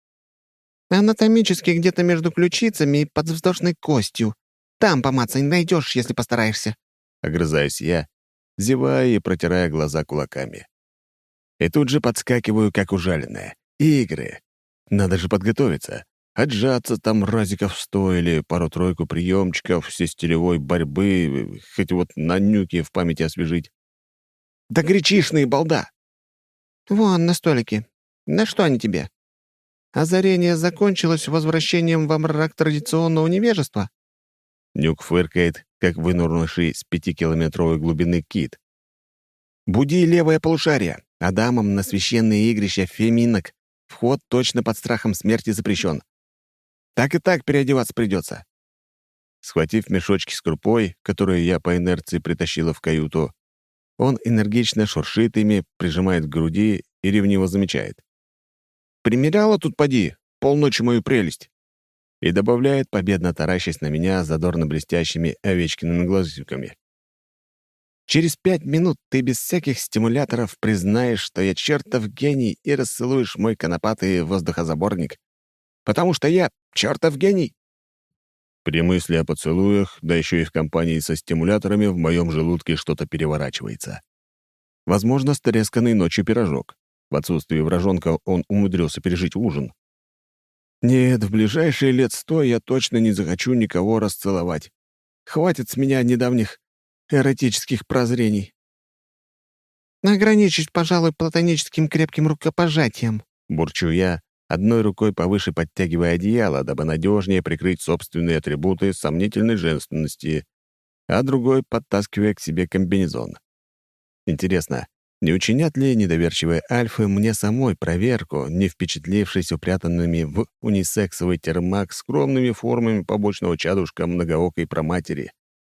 «Анатомически где-то между ключицами и подвздошной костью. Там помацай найдешь, если постараешься». Огрызаюсь я, зевая и протирая глаза кулаками. И тут же подскакиваю, как ужаленная. Игры. Надо же подготовиться. Отжаться там разиков сто или пару-тройку приемчиков все стилевой борьбы, хоть вот на нюке в памяти освежить. «Да гречишные, балда!» «Вон, на столике. На что они тебе? Озарение закончилось возвращением во мрак традиционного невежества?» Нюк фыркает, как вынурнувший с пятикилометровой глубины кит. «Буди левое полушарие. Адамам на священные игрища феминок вход точно под страхом смерти запрещен. Так и так переодеваться придется». Схватив мешочки с крупой, которые я по инерции притащила в каюту, он энергично шуршит ими, прижимает к груди и ревниво замечает. «Примеряла тут поди, полночи мою прелесть». И добавляет, победно таращась на меня задорно блестящими овечкиными глазиками. «Через пять минут ты без всяких стимуляторов признаешь, что я чертов гений, и расцелуешь мой конопатый воздухозаборник. Потому что я чертов гений». При мысли о поцелуях, да еще и в компании со стимуляторами, в моем желудке что-то переворачивается. Возможно, стресканный ночью пирожок. В отсутствие вражонка он умудрился пережить ужин. Нет, в ближайшие лет сто я точно не захочу никого расцеловать. Хватит с меня недавних эротических прозрений. «Ограничить, пожалуй, платоническим крепким рукопожатием», — бурчу я, одной рукой повыше подтягивая одеяло, дабы надежнее прикрыть собственные атрибуты сомнительной женственности, а другой подтаскивая к себе комбинезон. Интересно, не учинят ли недоверчивые альфы мне самой проверку, не впечатлившись упрятанными в унисексовый термак скромными формами побочного чадушка многоокой проматери?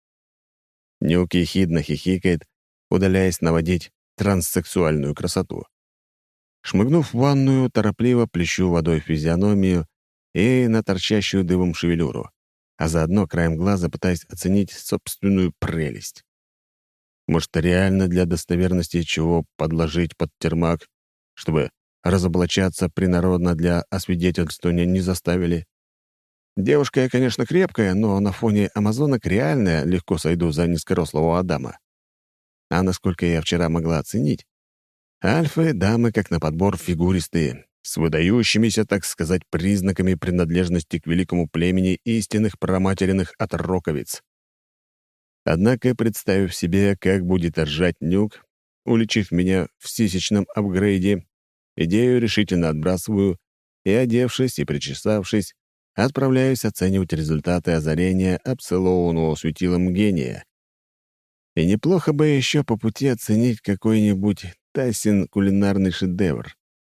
Нюк ехидно хихикает, удаляясь наводить транссексуальную красоту. Шмыгнув в ванную, торопливо плещу водой в физиономию и на торчащую дымом шевелюру, а заодно краем глаза пытаясь оценить собственную прелесть. Может, реально для достоверности чего подложить под термак, чтобы разоблачаться принародно для освидетельствования не заставили? Девушка я, конечно, крепкая, но на фоне амазонок реально легко сойду за низкорослого Адама. А насколько я вчера могла оценить, альфы — дамы как на подбор фигуристые, с выдающимися, так сказать, признаками принадлежности к великому племени истинных проматеренных отроковиц. Однако, представив себе, как будет ржать Нюк, уличив меня в сисечном апгрейде, идею решительно отбрасываю и, одевшись и причесавшись, отправляюсь оценивать результаты озарения обцелованного светилом гения. И неплохо бы еще по пути оценить какой-нибудь Тайсин кулинарный шедевр.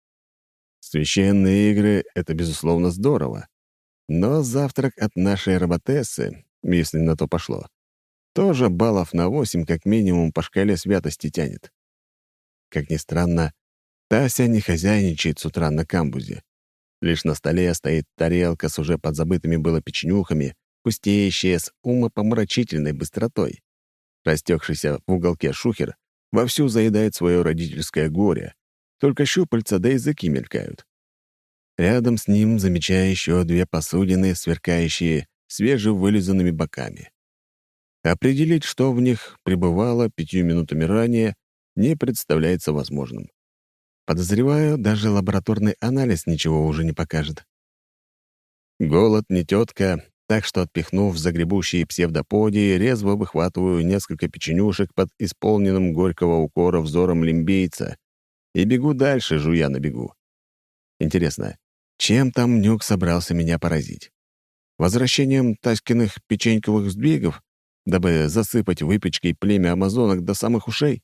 Священные игры — это, безусловно, здорово. Но завтрак от нашей роботессы, если на то пошло, тоже баллов на восемь как минимум по шкале святости тянет. Как ни странно, Тася не хозяйничает с утра на камбузе. Лишь на столе стоит тарелка с уже подзабытыми было печенюхами, пустеющая с умопомрачительной быстротой. Растекшийся в уголке шухер вовсю заедает свое родительское горе, только щупальца да языки мелькают. Рядом с ним замечаю еще две посудины, сверкающие свежевылизанными боками. Определить, что в них пребывало пятью минутами ранее, не представляется возможным. Подозреваю, даже лабораторный анализ ничего уже не покажет. Голод не тетка, так что, отпихнув загребущие псевдоподии, резво выхватываю несколько печенюшек под исполненным горького укора взором лимбийца и бегу дальше, жуя на бегу. Интересно, чем там Нюк собрался меня поразить? Возвращением Таськиных печеньковых сдвигов, дабы засыпать выпечкой племя амазонок до самых ушей?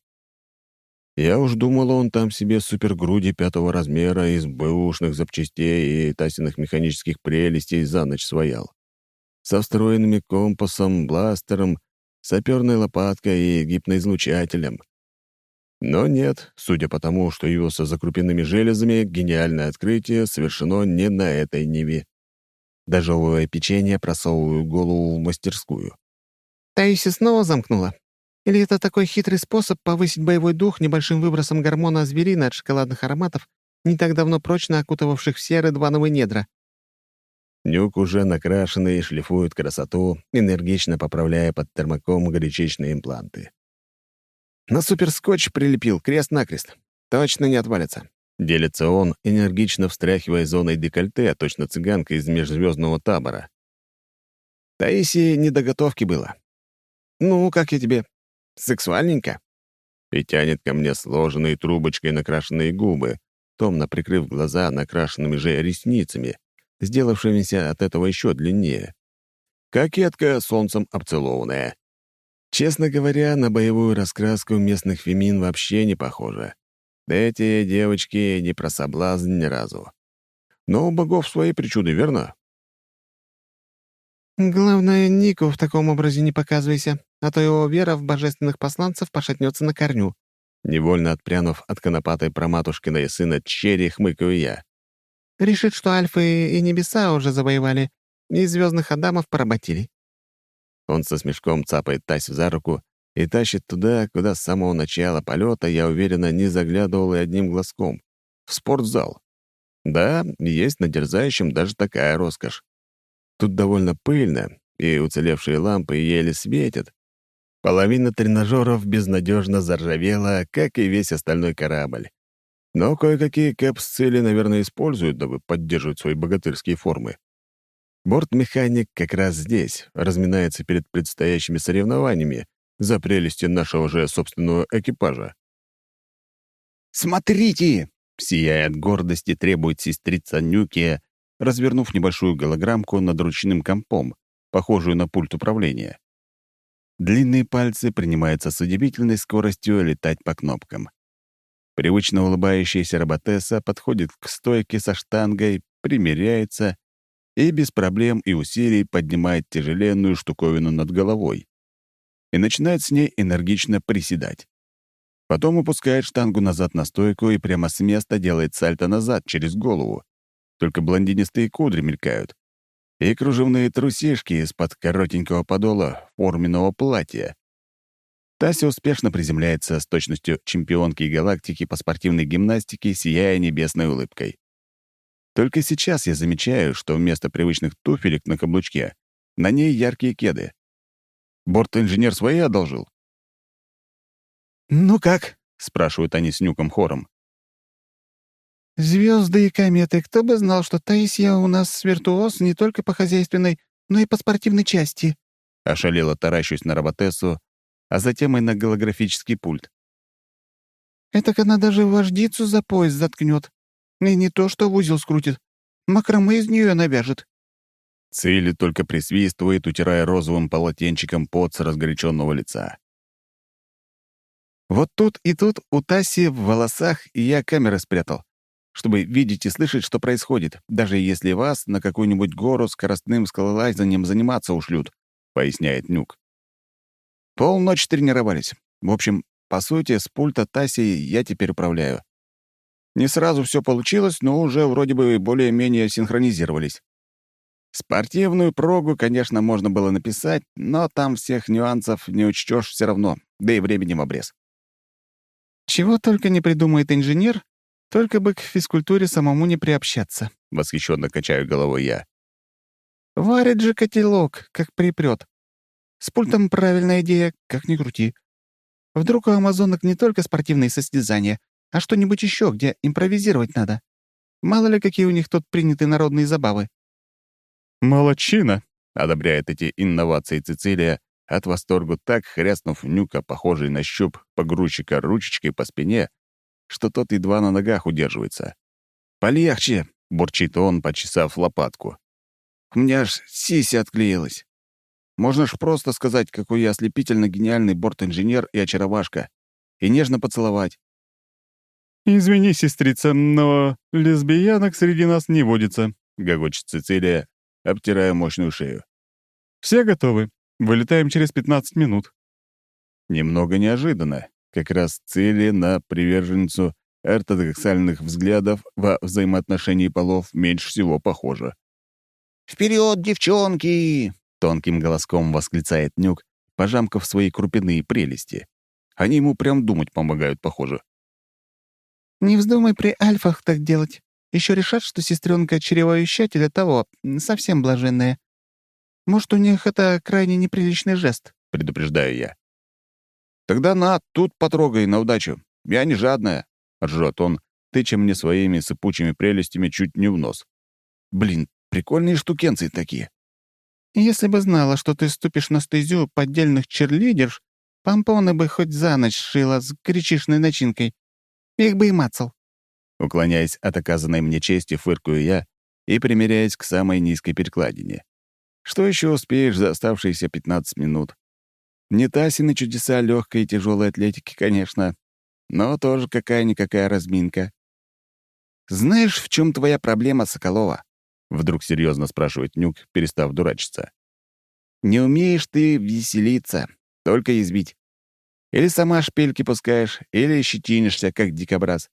Я уж думал, он там себе супергруди пятого размера из бэушных запчастей и Тасиных механических прелестей за ночь своял. Со встроенными компасом, бластером, саперной лопаткой и гипноизлучателем. Но нет, судя по тому, что явился за крупяными железами, гениальное открытие совершено не на этой ниве. Дожевывая печенье, просовываю голову в мастерскую. Таисия снова замкнула? Или это такой хитрый способ повысить боевой дух небольшим выбросом гормона зверина от шоколадных ароматов, не так давно прочно окутывавших все рыдвановые недра? Нюк уже накрашенный шлифует красоту, энергично поправляя под термоком горячечные импланты. На суперскотч прилепил крест-накрест. Точно не отвалится. Делится он, энергично встряхивая зоной декольте, точно цыганка из межзвездного табора. Таисии недоготовки было. Ну, как я тебе? Сексуальненько? И тянет ко мне сложенные трубочкой накрашенные губы, томно прикрыв глаза накрашенными же ресницами, сделавшимися от этого еще длиннее. Кокетка солнцем обцелованная. Честно говоря, на боевую раскраску местных фемин вообще не похоже. Эти девочки не про соблазн ни разу. Но у богов свои причуды, верно? Главное, Нику в таком образе не показывайся, а то его вера в божественных посланцев пошатнется на корню. Невольно отпрянув от конопатой проматушкиной сына черри, хмыкаю я. Решит, что альфы и небеса уже завоевали, и звездных адамов поработили. Он со смешком цапает Тасю за руку и тащит туда, куда с самого начала полета, я уверенно, не заглядывал и одним глазком. В спортзал. Да, есть на дерзающем даже такая роскошь. Тут довольно пыльно, и уцелевшие лампы еле светят. Половина тренажеров безнадежно заржавела, как и весь остальной корабль. Но кое-какие кэпс-цели, наверное, используют, дабы поддерживать свои богатырские формы. Бортмеханик как раз здесь, разминается перед предстоящими соревнованиями за прелести нашего же собственного экипажа. «Смотрите!» — сияя от гордости, требует сестрица Нюкия, развернув небольшую голограммку над ручным компом, похожую на пульт управления. Длинные пальцы принимаются с удивительной скоростью летать по кнопкам. Привычно улыбающаяся роботесса подходит к стойке со штангой, примеряется и без проблем и усилий поднимает тяжеленную штуковину над головой и начинает с ней энергично приседать. Потом опускает штангу назад на стойку и прямо с места делает сальто назад через голову. Только блондинистые кудри мелькают. И кружевные трусишки из-под коротенького подола форменного платья. Тася успешно приземляется с точностью чемпионки галактики по спортивной гимнастике, сияя небесной улыбкой. Только сейчас я замечаю, что вместо привычных туфелек на каблучке на ней яркие кеды. Борт-инженер свои одолжил? «Ну как?» — спрашивают они с Нюком хором. Звезды и кометы, кто бы знал, что Таисия у нас виртуоз не только по хозяйственной, но и по спортивной части. Ошалело таращусь на роботессу, а затем и на голографический пульт. Этак она даже вождицу за пояс заткнет. И не то, что в узел скрутит. Макраме из нее навяжет. Цили только присвистывает, утирая розовым полотенчиком пот с разгоряченного лица. Вот тут и тут у Таси в волосах и я камеры спрятал, чтобы видеть и слышать, что происходит, даже если вас на какую-нибудь гору скоростным скалолазанием заниматься ушлют», — поясняет Нюк. «Полночь тренировались. В общем, по сути, с пульта Таси я теперь управляю. Не сразу все получилось, но уже вроде бы более-менее синхронизировались. Спортивную прогу, конечно, можно было написать, но там всех нюансов не учтешь все равно, да и временем обрез». «Чего только не придумает инженер, только бы к физкультуре самому не приобщаться», — восхищенно качаю головой я. «Варит же котелок, как припрет. С пультом правильная идея, как ни крути. Вдруг у амазонок не только спортивные состязания, а что-нибудь еще, где импровизировать надо. Мало ли, какие у них тут приняты народные забавы». «Молодчина!» — одобряет эти инновации Цицилия, от восторгу так хряснув Нюка, похожий на щуп погрузчика, ручечкой по спине, что тот едва на ногах удерживается. «Полегче!» — бурчит он, почесав лопатку. «У меня аж сися отклеилась. Можно ж просто сказать, какой я ослепительно гениальный борт-инженер и очаровашка, и нежно поцеловать». «Извини, сестрица, но лесбиянок среди нас не водится», — гогочет Цицилия, обтирая мощную шею. «Все готовы. Вылетаем через пятнадцать минут». Немного неожиданно. Как раз цели на приверженницу ортодоксальных взглядов во взаимоотношении полов меньше всего похоже. «Вперед, девчонки!» — тонким голоском восклицает Нюк, пожамкав свои крупяные прелести. Они ему прям думать помогают, похоже. «Не вздумай при альфах так делать. Еще решат, что сестренка чревовещателя того, совсем блаженная. Может, у них это крайне неприличный жест», — предупреждаю я. «Тогда на, тут потрогай на удачу. Я не жадная», — ржет он, тыча мне своими сыпучими прелестями чуть не в нос. «Блин, прикольные штукенцы такие». «Если бы знала, что ты ступишь на стезю поддельных черлидерш, помпоны бы хоть за ночь сшила с гречишной начинкой. Их бы и мацал». Уклоняясь от оказанной мне чести, фыркаю я и примеряясь к самой низкой перекладине. Что еще успеешь за оставшиеся пятнадцать минут? Не Тасины чудеса легкой и тяжелой атлетики, конечно, но тоже какая-никакая разминка. «Знаешь, в чем твоя проблема, Соколова?» — вдруг серьезно спрашивает Нюк, перестав дурачиться. «Не умеешь ты веселиться, только избить. Или сама шпильки пускаешь, или щетинишься, как дикобраз.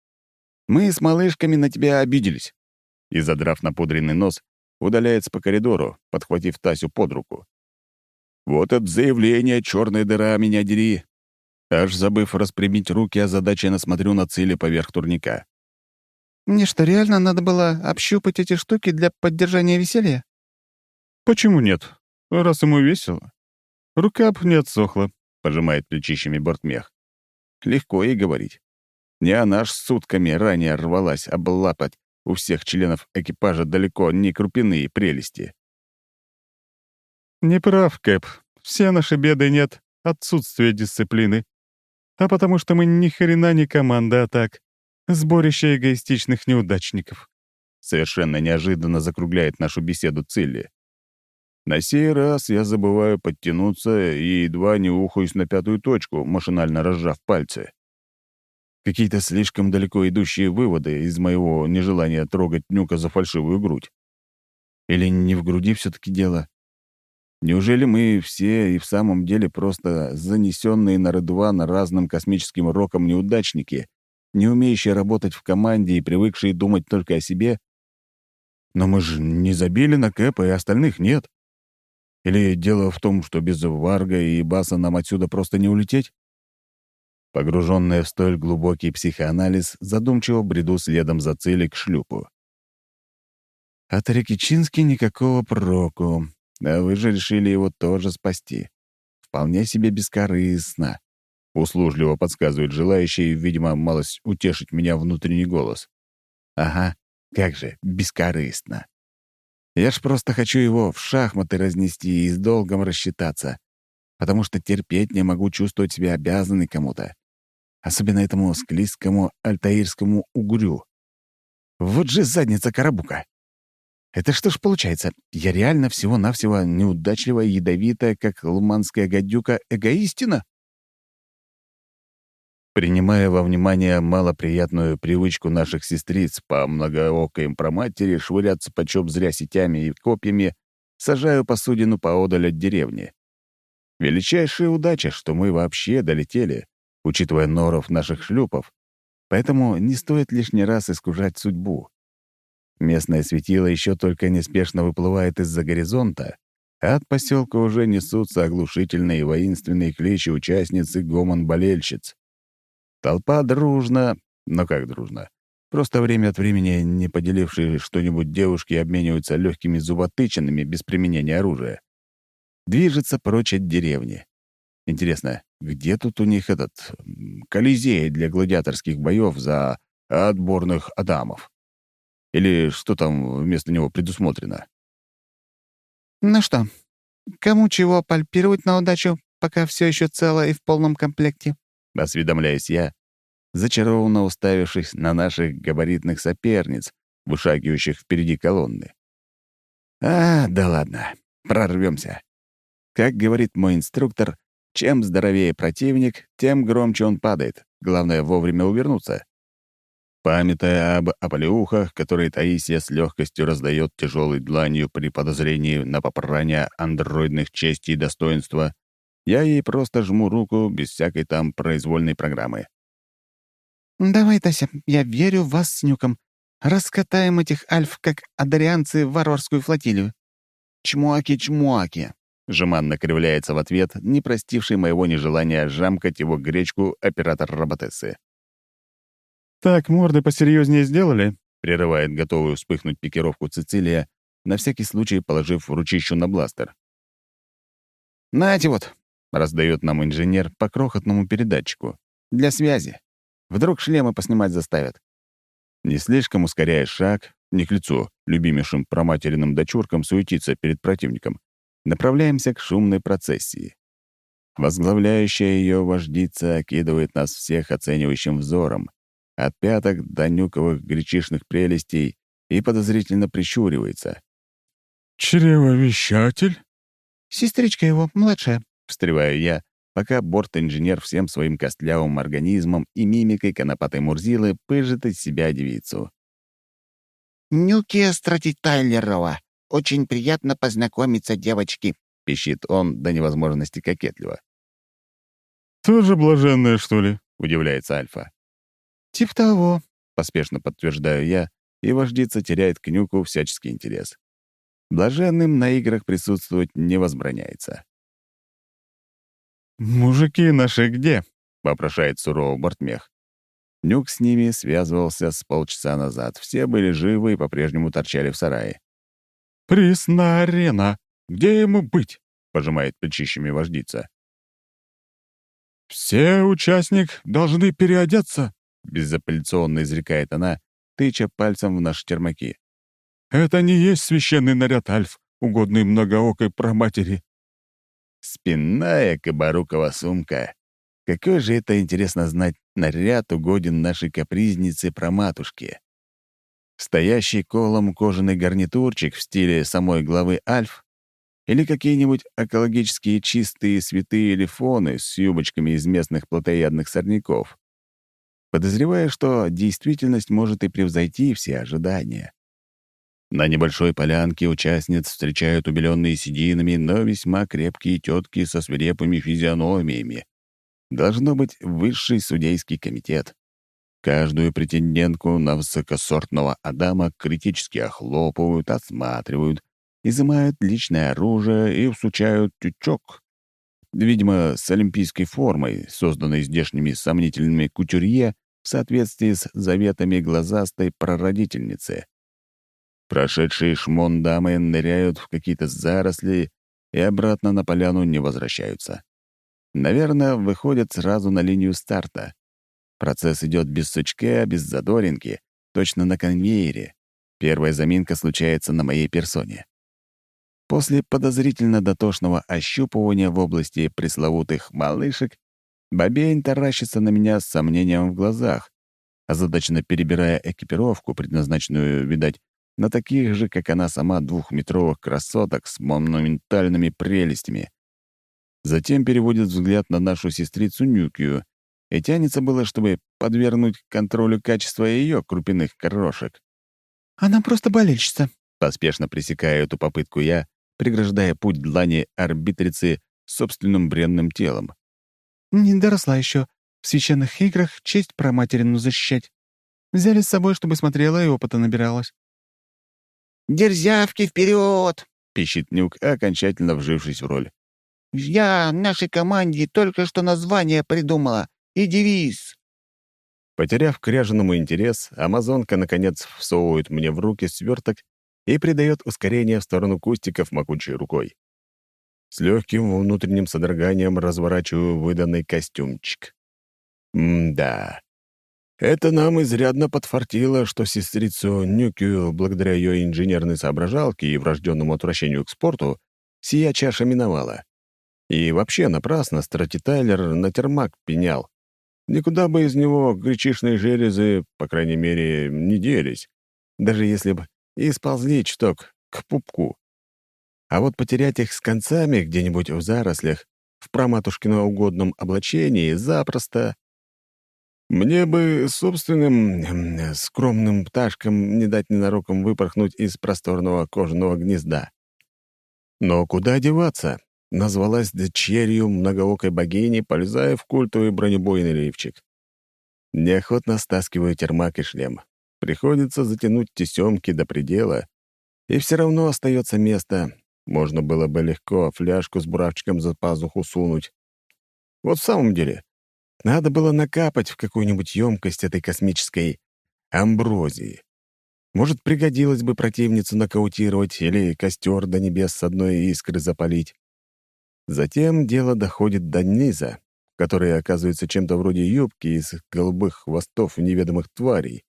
Мы с малышками на тебя обиделись». И, задрав напудренный нос, удаляется по коридору, подхватив Тасю под руку. «Вот это заявление, черная дыра, меня дери!» Аж забыв распрямить руки, озадаченно смотрю на цели поверх турника. «Мне что, реально надо было общупать эти штуки для поддержания веселья?» «Почему нет? Раз ему весело. Рука б не отсохла», — пожимает плечищами бортмех. Легко ей говорить. Не она ж сутками ранее рвалась облапать у всех членов экипажа далеко не крупяные прелести. «Не прав, Кэп. Все наши беды нет отсутствия дисциплины. А потому что мы ни хрена не команда, а так, сборище эгоистичных неудачников». Совершенно неожиданно закругляет нашу беседу Цилли. На сей раз я забываю подтянуться и едва не ухаюсь на пятую точку, машинально разжав пальцы. Какие-то слишком далеко идущие выводы из моего нежелания трогать Нюка за фальшивую грудь. Или не в груди все-таки дело? Неужели мы все и в самом деле просто занесенные на Редуан разным космическим роком неудачники, не умеющие работать в команде и привыкшие думать только о себе? Но мы же не забили на Кэпа, и остальных нет. Или дело в том, что без Варга и Баса нам отсюда просто не улететь? Погруженная в столь глубокий психоанализ, задумчиво бреду следом за Цилли к шлюпу. От Рикичински никакого проку, а вы же решили его тоже спасти. Вполне себе бескорыстно. Услужливо подсказывает желающий, видимо, малость утешить меня внутренний голос. Ага, как же, бескорыстно. Я ж просто хочу его в шахматы разнести и с долгом рассчитаться, потому что терпеть не могу чувствовать себя обязанной кому-то. Особенно этому склизкому альтаирскому угрю. Вот же задница Карабука. Это что ж получается, я реально всего-навсего неудачливая, ядовитая, как луманская гадюка, эгоистина? Принимая во внимание малоприятную привычку наших сестриц по многоокой проматери швыряться почем зря сетями и копьями, сажаю посудину поодаль от деревни. Величайшая удача, что мы вообще долетели, учитывая норов наших шлюпов, поэтому не стоит лишний раз искушать судьбу. Местное светило еще только неспешно выплывает из-за горизонта, а от поселка уже несутся оглушительные и воинственные кличи участниц и гомон болельщиц. Толпа дружно, но как дружно? Просто время от времени, не поделившие что-нибудь, девушки обмениваются легкими зуботычинами без применения оружия. Движется прочь от деревни. Интересно, где тут у них этот м, колизей для гладиаторских боев за отборных адамов? Или что там вместо него предусмотрено? Ну что, кому чего пальпировать на удачу, пока все еще цело и в полном комплекте? Осведомляюсь я, зачарованно уставившись на наших габаритных соперниц, вышагивающих впереди колонны. А, да ладно, прорвемся. Как говорит мой инструктор, чем здоровее противник, тем громче он падает. Главное — вовремя увернуться. Памятая об оплеухах, которые Таисия с легкостью раздает тяжелой дланью при подозрении на попрание андроидных чести и достоинства, я ей просто жму руку без всякой там произвольной программы. «Давай, Тася, я верю в вас с Нюком. Раскатаем этих альф, как адарианцы, в варварскую флотилию». «Чмуаки-чмуаки», — жеманно кривляется в ответ, не простивший моего нежелания жамкать его гречку оператор роботессы. «Так, морды посерьезнее сделали?» — прерывает готовую вспыхнуть пикировку Цицилия, на всякий случай положив ручищу на бластер. «Нате вот», — раздает нам инженер по крохотному передатчику. «Для связи. Вдруг шлемы поснимать заставят». Не слишком ускоряя шаг, не к лицу, любимейшим проматеренным дочуркам суетиться перед противником, направляемся к шумной процессии. Возглавляющая ее вождица окидывает нас всех оценивающим взором, от пяток до нюковых гречишных прелестей, и подозрительно прищуривается. «Чревовещатель?» «Сестричка его, младшая», — встреваю я, пока борт-инженер всем своим костлявым организмом и мимикой конопатой Мурзилы пыжит из себя девицу. «Нюки Стратитайлерова. Очень приятно познакомиться, девочки», — пищит он до невозможности кокетливо. «Тоже блаженная, что ли?» — удивляется Альфа. «Тип того», — поспешно подтверждаю я, и вождица теряет к Нюку всяческий интерес. Блаженным на играх присутствовать не возбраняется. «Мужики наши где?» — вопрошает сурово бортмех. Нюк с ними связывался с полчаса назад. Все были живы и по-прежнему торчали в сарае. «Пресна арена! Где ему быть?» — пожимает плечищами вождица. «Все участник должны переодеться», — безапелляционно изрекает она, тыча пальцем в наши термаки. «Это не есть священный наряд альф, угодный многоокой праматери». Спинная кабарукова сумка. Какой же это, интересно знать, наряд угоден нашей капризнице-проматушке. Стоящий колом кожаный гарнитурчик в стиле самой главы Альф или какие-нибудь экологические чистые святые лифоны с юбочками из местных плотоядных сорняков. Подозреваю, что действительность может и превзойти все ожидания. На небольшой полянке участниц встречают убеленные сединами, но весьма крепкие тетки со свирепыми физиономиями. Должно быть высший судейский комитет. Каждую претендентку на высокосортного Адама критически охлопывают, осматривают, изымают личное оружие и всучают тючок. Видимо, с олимпийской формой, созданной здешними сомнительными кутюрье в соответствии с заветами глазастой прародительницы. Прошедшие шмон дамы ныряют в какие-то заросли и обратно на поляну не возвращаются. Наверное, выходят сразу на линию старта. Процесс идет без сучка, без задоринки, точно на конвейере. Первая заминка случается на моей персоне. После подозрительно дотошного ощупывания в области пресловутых малышек бабень таращится на меня с сомнением в глазах, озадаченно перебирая экипировку, предназначенную, видать, на таких же, как она сама, двухметровых красоток с монументальными прелестями. Затем переводит взгляд на нашу сестрицу Нюкию и тянется было, чтобы подвергнуть контролю качества ее крупяных крошек. «Она просто болельщица». Поспешно пресекая эту попытку я, преграждая путь длани арбитрицы собственным бренным телом. «Не доросла еще. В священных играх честь праматерину защищать. Взяли с собой, чтобы смотрела и опыта набиралась». «Дерзявки вперед!» — пищит Нюк, окончательно вжившись в роль. «Я нашей команде только что название придумала и девиз». Потеряв к ряженому интерес, амазонка, наконец, всовывает мне в руки сверток и придает ускорение в сторону кустиков могучей рукой. С легким внутренним содроганием разворачиваю выданный костюмчик. М-да. Это нам изрядно подфартило, что сестрицу Нюкю, благодаря ее инженерной соображалке и врожденному отвращению к спорту, сия чаша миновала. И вообще напрасно Страти Тайлер на термак пенял. Никуда бы из него гречишные железы, по крайней мере, не делись, даже если бы и сползли чуток к пупку. А вот потерять их с концами где-нибудь в зарослях, в праматушкино угодном облачении, запросто. Мне бы собственным м, скромным пташкам не дать ненароком выпорхнуть из просторного кожаного гнезда. Но куда деваться? Назвалась дочерью многоокой богини, полезая в культовый бронебойный лифчик. Неохотно стаскиваю термак и шлем. Приходится затянуть тесемки до предела, и все равно остается место. Можно было бы легко фляжку с буравчиком за пазуху сунуть. Вот в самом деле, надо было накапать в какую-нибудь емкость этой космической амброзии. Может, пригодилось бы противницу нокаутировать или костер до небес с одной искры запалить. Затем дело доходит до низа, который оказывается чем-то вроде юбки из голубых хвостов неведомых тварей.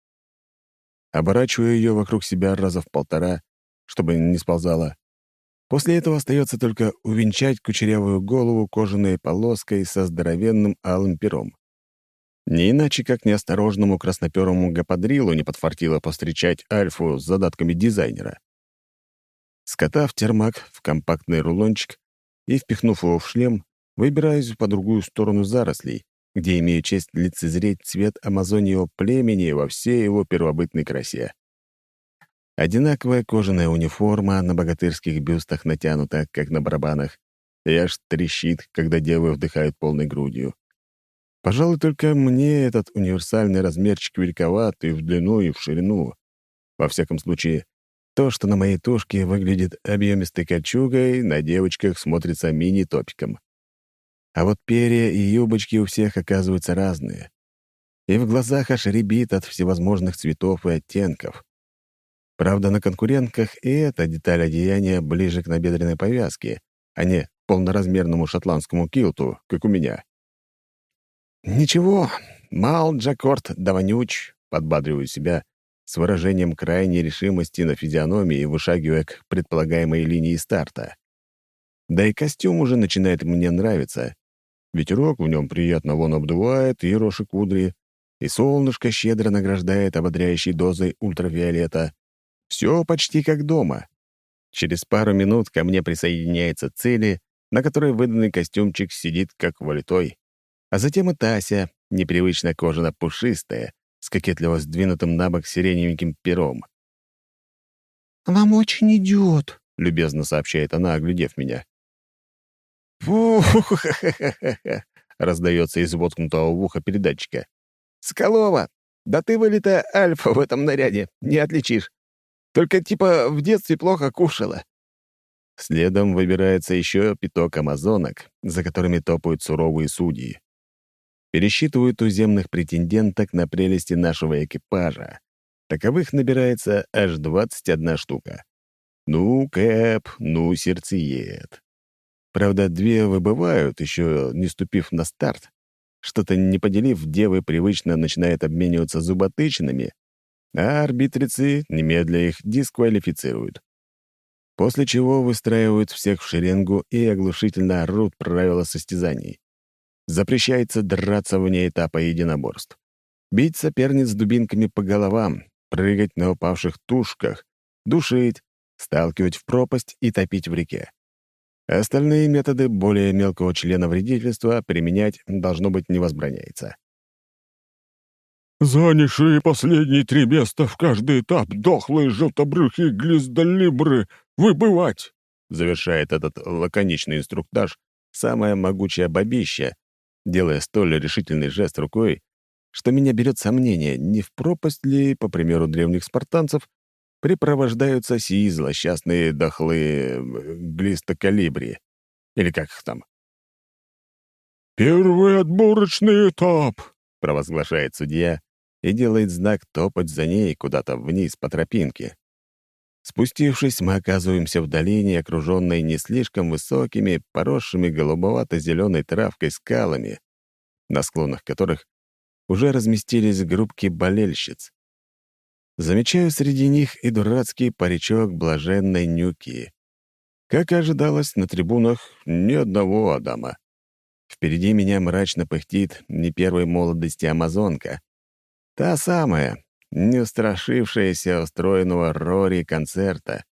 Оборачиваю ее вокруг себя раза в полтора, чтобы не сползала. После этого остается только увенчать кучерявую голову кожаной полоской со здоровенным алым пером. Не иначе, как неосторожному красноперому гаподрилу не подфартило повстречать Альфу с задатками дизайнера. Скотав термак в компактный рулончик и впихнув его в шлем, выбираюсь по другую сторону зарослей, где имею честь лицезреть цвет амазоньего племени во всей его первобытной красе. Одинаковая кожаная униформа на богатырских бюстах натянута, как на барабанах, и аж трещит, когда девы вдыхают полной грудью. Пожалуй, только мне этот универсальный размерчик великоват и в длину, и в ширину. Во всяком случае, то, что на моей тушке выглядит объемистой кольчугой, на девочках смотрится мини-топиком. А вот перья и юбочки у всех оказываются разные. И в глазах аж рябит от всевозможных цветов и оттенков. Правда, на конкурентках и эта деталь одеяния ближе к набедренной повязке, а не полноразмерному шотландскому килту, как у меня. «Ничего, мал Джакорд да вонюч», — подбадриваю себя, с выражением крайней решимости на физиономии, вышагивая к предполагаемой линии старта. Да и костюм уже начинает мне нравиться. Ветерок в нем приятно вон обдувает и ероши кудри, и солнышко щедро награждает ободряющей дозой ультрафиолета. Все почти как дома. Через пару минут ко мне присоединяется Цели, на которой выданный костюмчик сидит как влитой. А затем и Тася, непривычно кожано-пушистая, с кокетливо сдвинутым на бок сиреневеньким пером. «Вам очень идет», — любезно сообщает она, оглядев меня. «Фу-ха-ха-ха-ха-ха!» — раздается из воткнутого в ухо передатчика. «Соколова, да ты вылитая альфа в этом наряде, не отличишь. Только типа в детстве плохо кушала». Следом выбирается еще пяток амазонок, за которыми топают суровые судьи. Пересчитываю туземных претенденток на прелести нашего экипажа. Таковых набирается аж двадцать одна штука. Ну, Кэп, ну, сердцеед. Правда, две выбывают, еще не ступив на старт. Что-то не поделив, девы привычно начинают обмениваться зуботычинами, а арбитрицы немедля их дисквалифицируют. После чего выстраивают всех в шеренгу и оглушительно орут правила состязаний. Запрещается драться вне этапа единоборств. Бить соперниц дубинками по головам, прыгать на упавших тушках, душить, сталкивать в пропасть и топить в реке. Остальные методы более мелкого члена вредительства применять должно быть не возбраняется. «Занявшие последние три места в каждый этап дохлые желтобрюхие глиздолибры выбывать!» Завершает этот лаконичный инструктаж самая могучая бабища, делая столь решительный жест рукой, что меня берет сомнение, не в пропасть ли, по примеру древних спартанцев, припровождаются сии злосчастные дохлые глистокалибри. Или как их там? «Первый отборочный этап!» — провозглашает судья и делает знак топать за ней куда-то вниз по тропинке. Спустившись, мы оказываемся в долине, окруженной не слишком высокими, поросшими голубовато-зеленой травкой скалами, на склонах которых уже разместились группки болельщиц. Замечаю среди них и дурацкий паричок блаженной Нюки. Как и ожидалось, на трибунах ни одного Адама. Впереди меня мрачно пыхтит не первой молодости амазонка. Та самая, не устрашившаяся устроенного Рори концерта.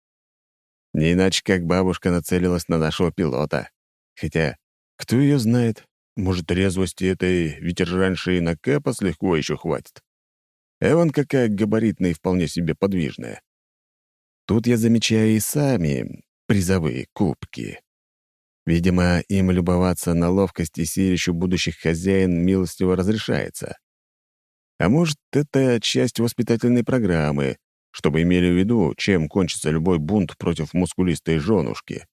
Не иначе, как бабушка нацелилась на нашего пилота. Хотя, кто ее знает, может, резвости этой ветеранши и на Кэпас легко еще хватит. Эван какая габаритная и вполне себе подвижная. Тут я замечаю и сами призовые кубки. Видимо, им любоваться на ловкость и силищу будущих хозяин милостиво разрешается. А может, это часть воспитательной программы, чтобы имели в виду, чем кончится любой бунт против мускулистой женушки.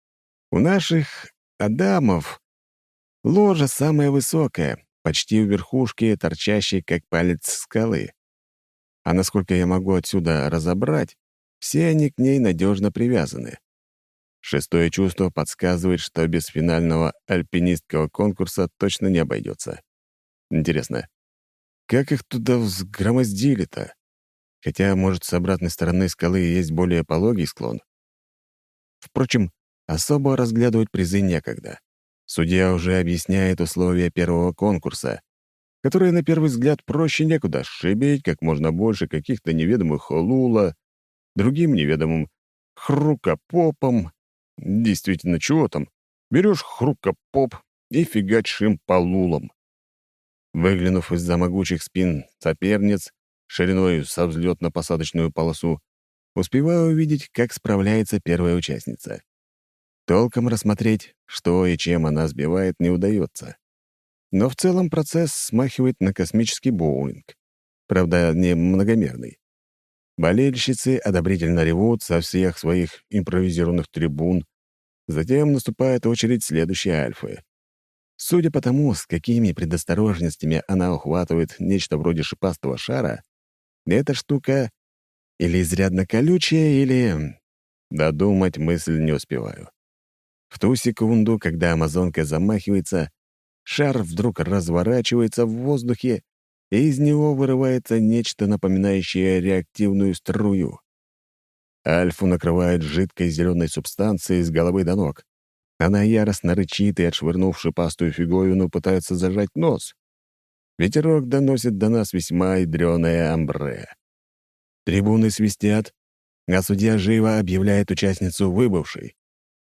У наших адамов ложа самая высокая, почти у верхушки, торчащей как палец скалы. А насколько я могу отсюда разобрать, все они к ней надежно привязаны. Шестое чувство подсказывает, что без финального альпинистского конкурса точно не обойдется. Интересно, как их туда взгромоздили-то? Хотя, может, с обратной стороны скалы есть более пологий склон. Впрочем, особо разглядывать призы некогда. Судья уже объясняет условия первого конкурса, которые, на первый взгляд, проще некуда. Шибить как можно больше каких-то неведомых лула, другим неведомым хрукопопом. Действительно, чего там? Берешь хрукопоп и фигачишь им по лулам. Выглянув из-за могучих спин соперниц, шириной со взлетно-посадочную полосу, успеваю увидеть, как справляется первая участница. Толком рассмотреть, что и чем она сбивает, не удается. Но в целом процесс смахивает на космический боулинг. Правда, не многомерный. Болельщицы одобрительно ревут со всех своих импровизированных трибун. Затем наступает очередь следующей альфы. Судя по тому, с какими предосторожностями она ухватывает нечто вроде шипастого шара, эта штука или изрядно колючая, или... Додумать мысль не успеваю. В ту секунду, когда амазонка замахивается, шар вдруг разворачивается в воздухе, и из него вырывается нечто напоминающее реактивную струю. Альфу накрывает жидкой зеленой субстанцией с головы до ног. Она яростно рычит и, отшвырнув шипастую фиговину, пытается зажать нос. Ветерок доносит до нас весьма ядрёное амбре. Трибуны свистят, а судья живо объявляет участницу выбывшей.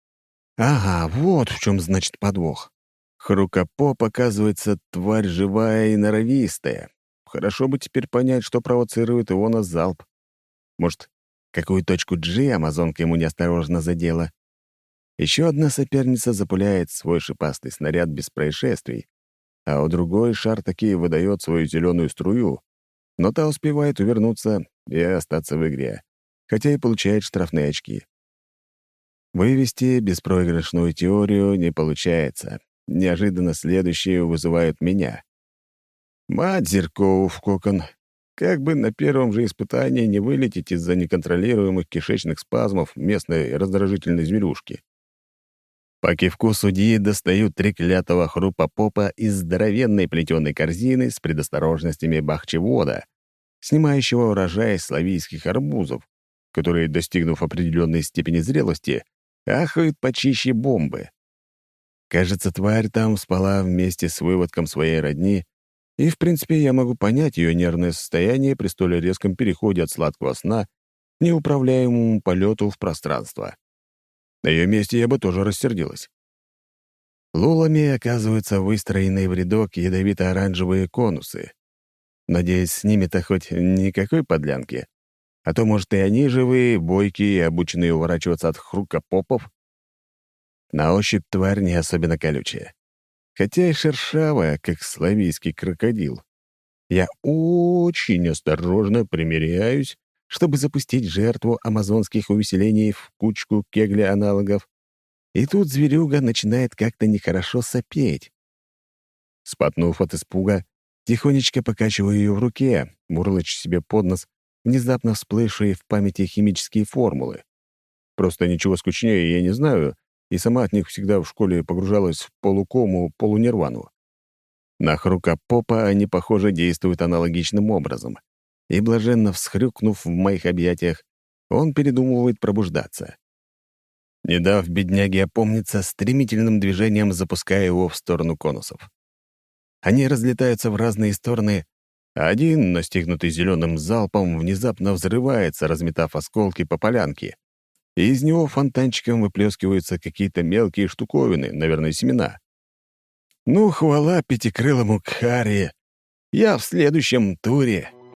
Ага, вот в чем значит подвох. Хрукопоп, оказывается, тварь живая и норовистая. Хорошо бы теперь понять, что провоцирует его на залп. Может, какую точку G амазонка ему неосторожно задела. Еще одна соперница запуляет свой шипастый снаряд без происшествий, а у другой шар таки выдает свою зеленую струю, но та успевает увернуться и остаться в игре, хотя и получает штрафные очки. Вывести беспроигрышную теорию не получается. Неожиданно следующие вызывают меня. Мать Зеркову в кокон. Как бы на первом же испытании не вылететь из-за неконтролируемых кишечных спазмов местной раздражительной зверюшки. По кивку судьи достают треклятого хрупопопа из здоровенной плетеной корзины с предосторожностями бахчевода, снимающего урожай славийских арбузов, которые, достигнув определенной степени зрелости, ахают почище бомбы. Кажется, тварь там спала вместе с выводком своей родни, и, в принципе, я могу понять ее нервное состояние при столь резком переходе от сладкого сна к неуправляемому полету в пространство. На ее месте я бы тоже рассердилась. Лулами оказываются выстроенные в рядок ядовито-оранжевые конусы. Надеюсь, с ними-то хоть никакой подлянки. А то, может, и они живые, бойкие и обученные уворачиваться от хрукопопов. На ощупь тварь не особенно колючая. Хотя и шершавая, как славийский крокодил. Я очень осторожно примеряюсь, чтобы запустить жертву амазонских увеселений в кучку кегля-аналогов. И тут зверюга начинает как-то нехорошо сопеть. Спотнув от испуга, тихонечко покачиваю ее в руке, мурлыча себе под нос внезапно всплывшие в памяти химические формулы. Просто ничего скучнее я не знаю, и сама от них всегда в школе погружалась в полукому, полунирвану. На хрукопопа они, похоже, действуют аналогичным образом. И, блаженно всхрюкнув в моих объятиях, он передумывает пробуждаться. Не дав бедняге опомниться, стремительным движением запуская его в сторону конусов. Они разлетаются в разные стороны, а один, настигнутый зеленым залпом, внезапно взрывается, разметав осколки по полянке. И из него фонтанчиком выплескиваются какие-то мелкие штуковины, наверное, семена. Ну, хвала пятикрылому Кхари! Я в следующем туре.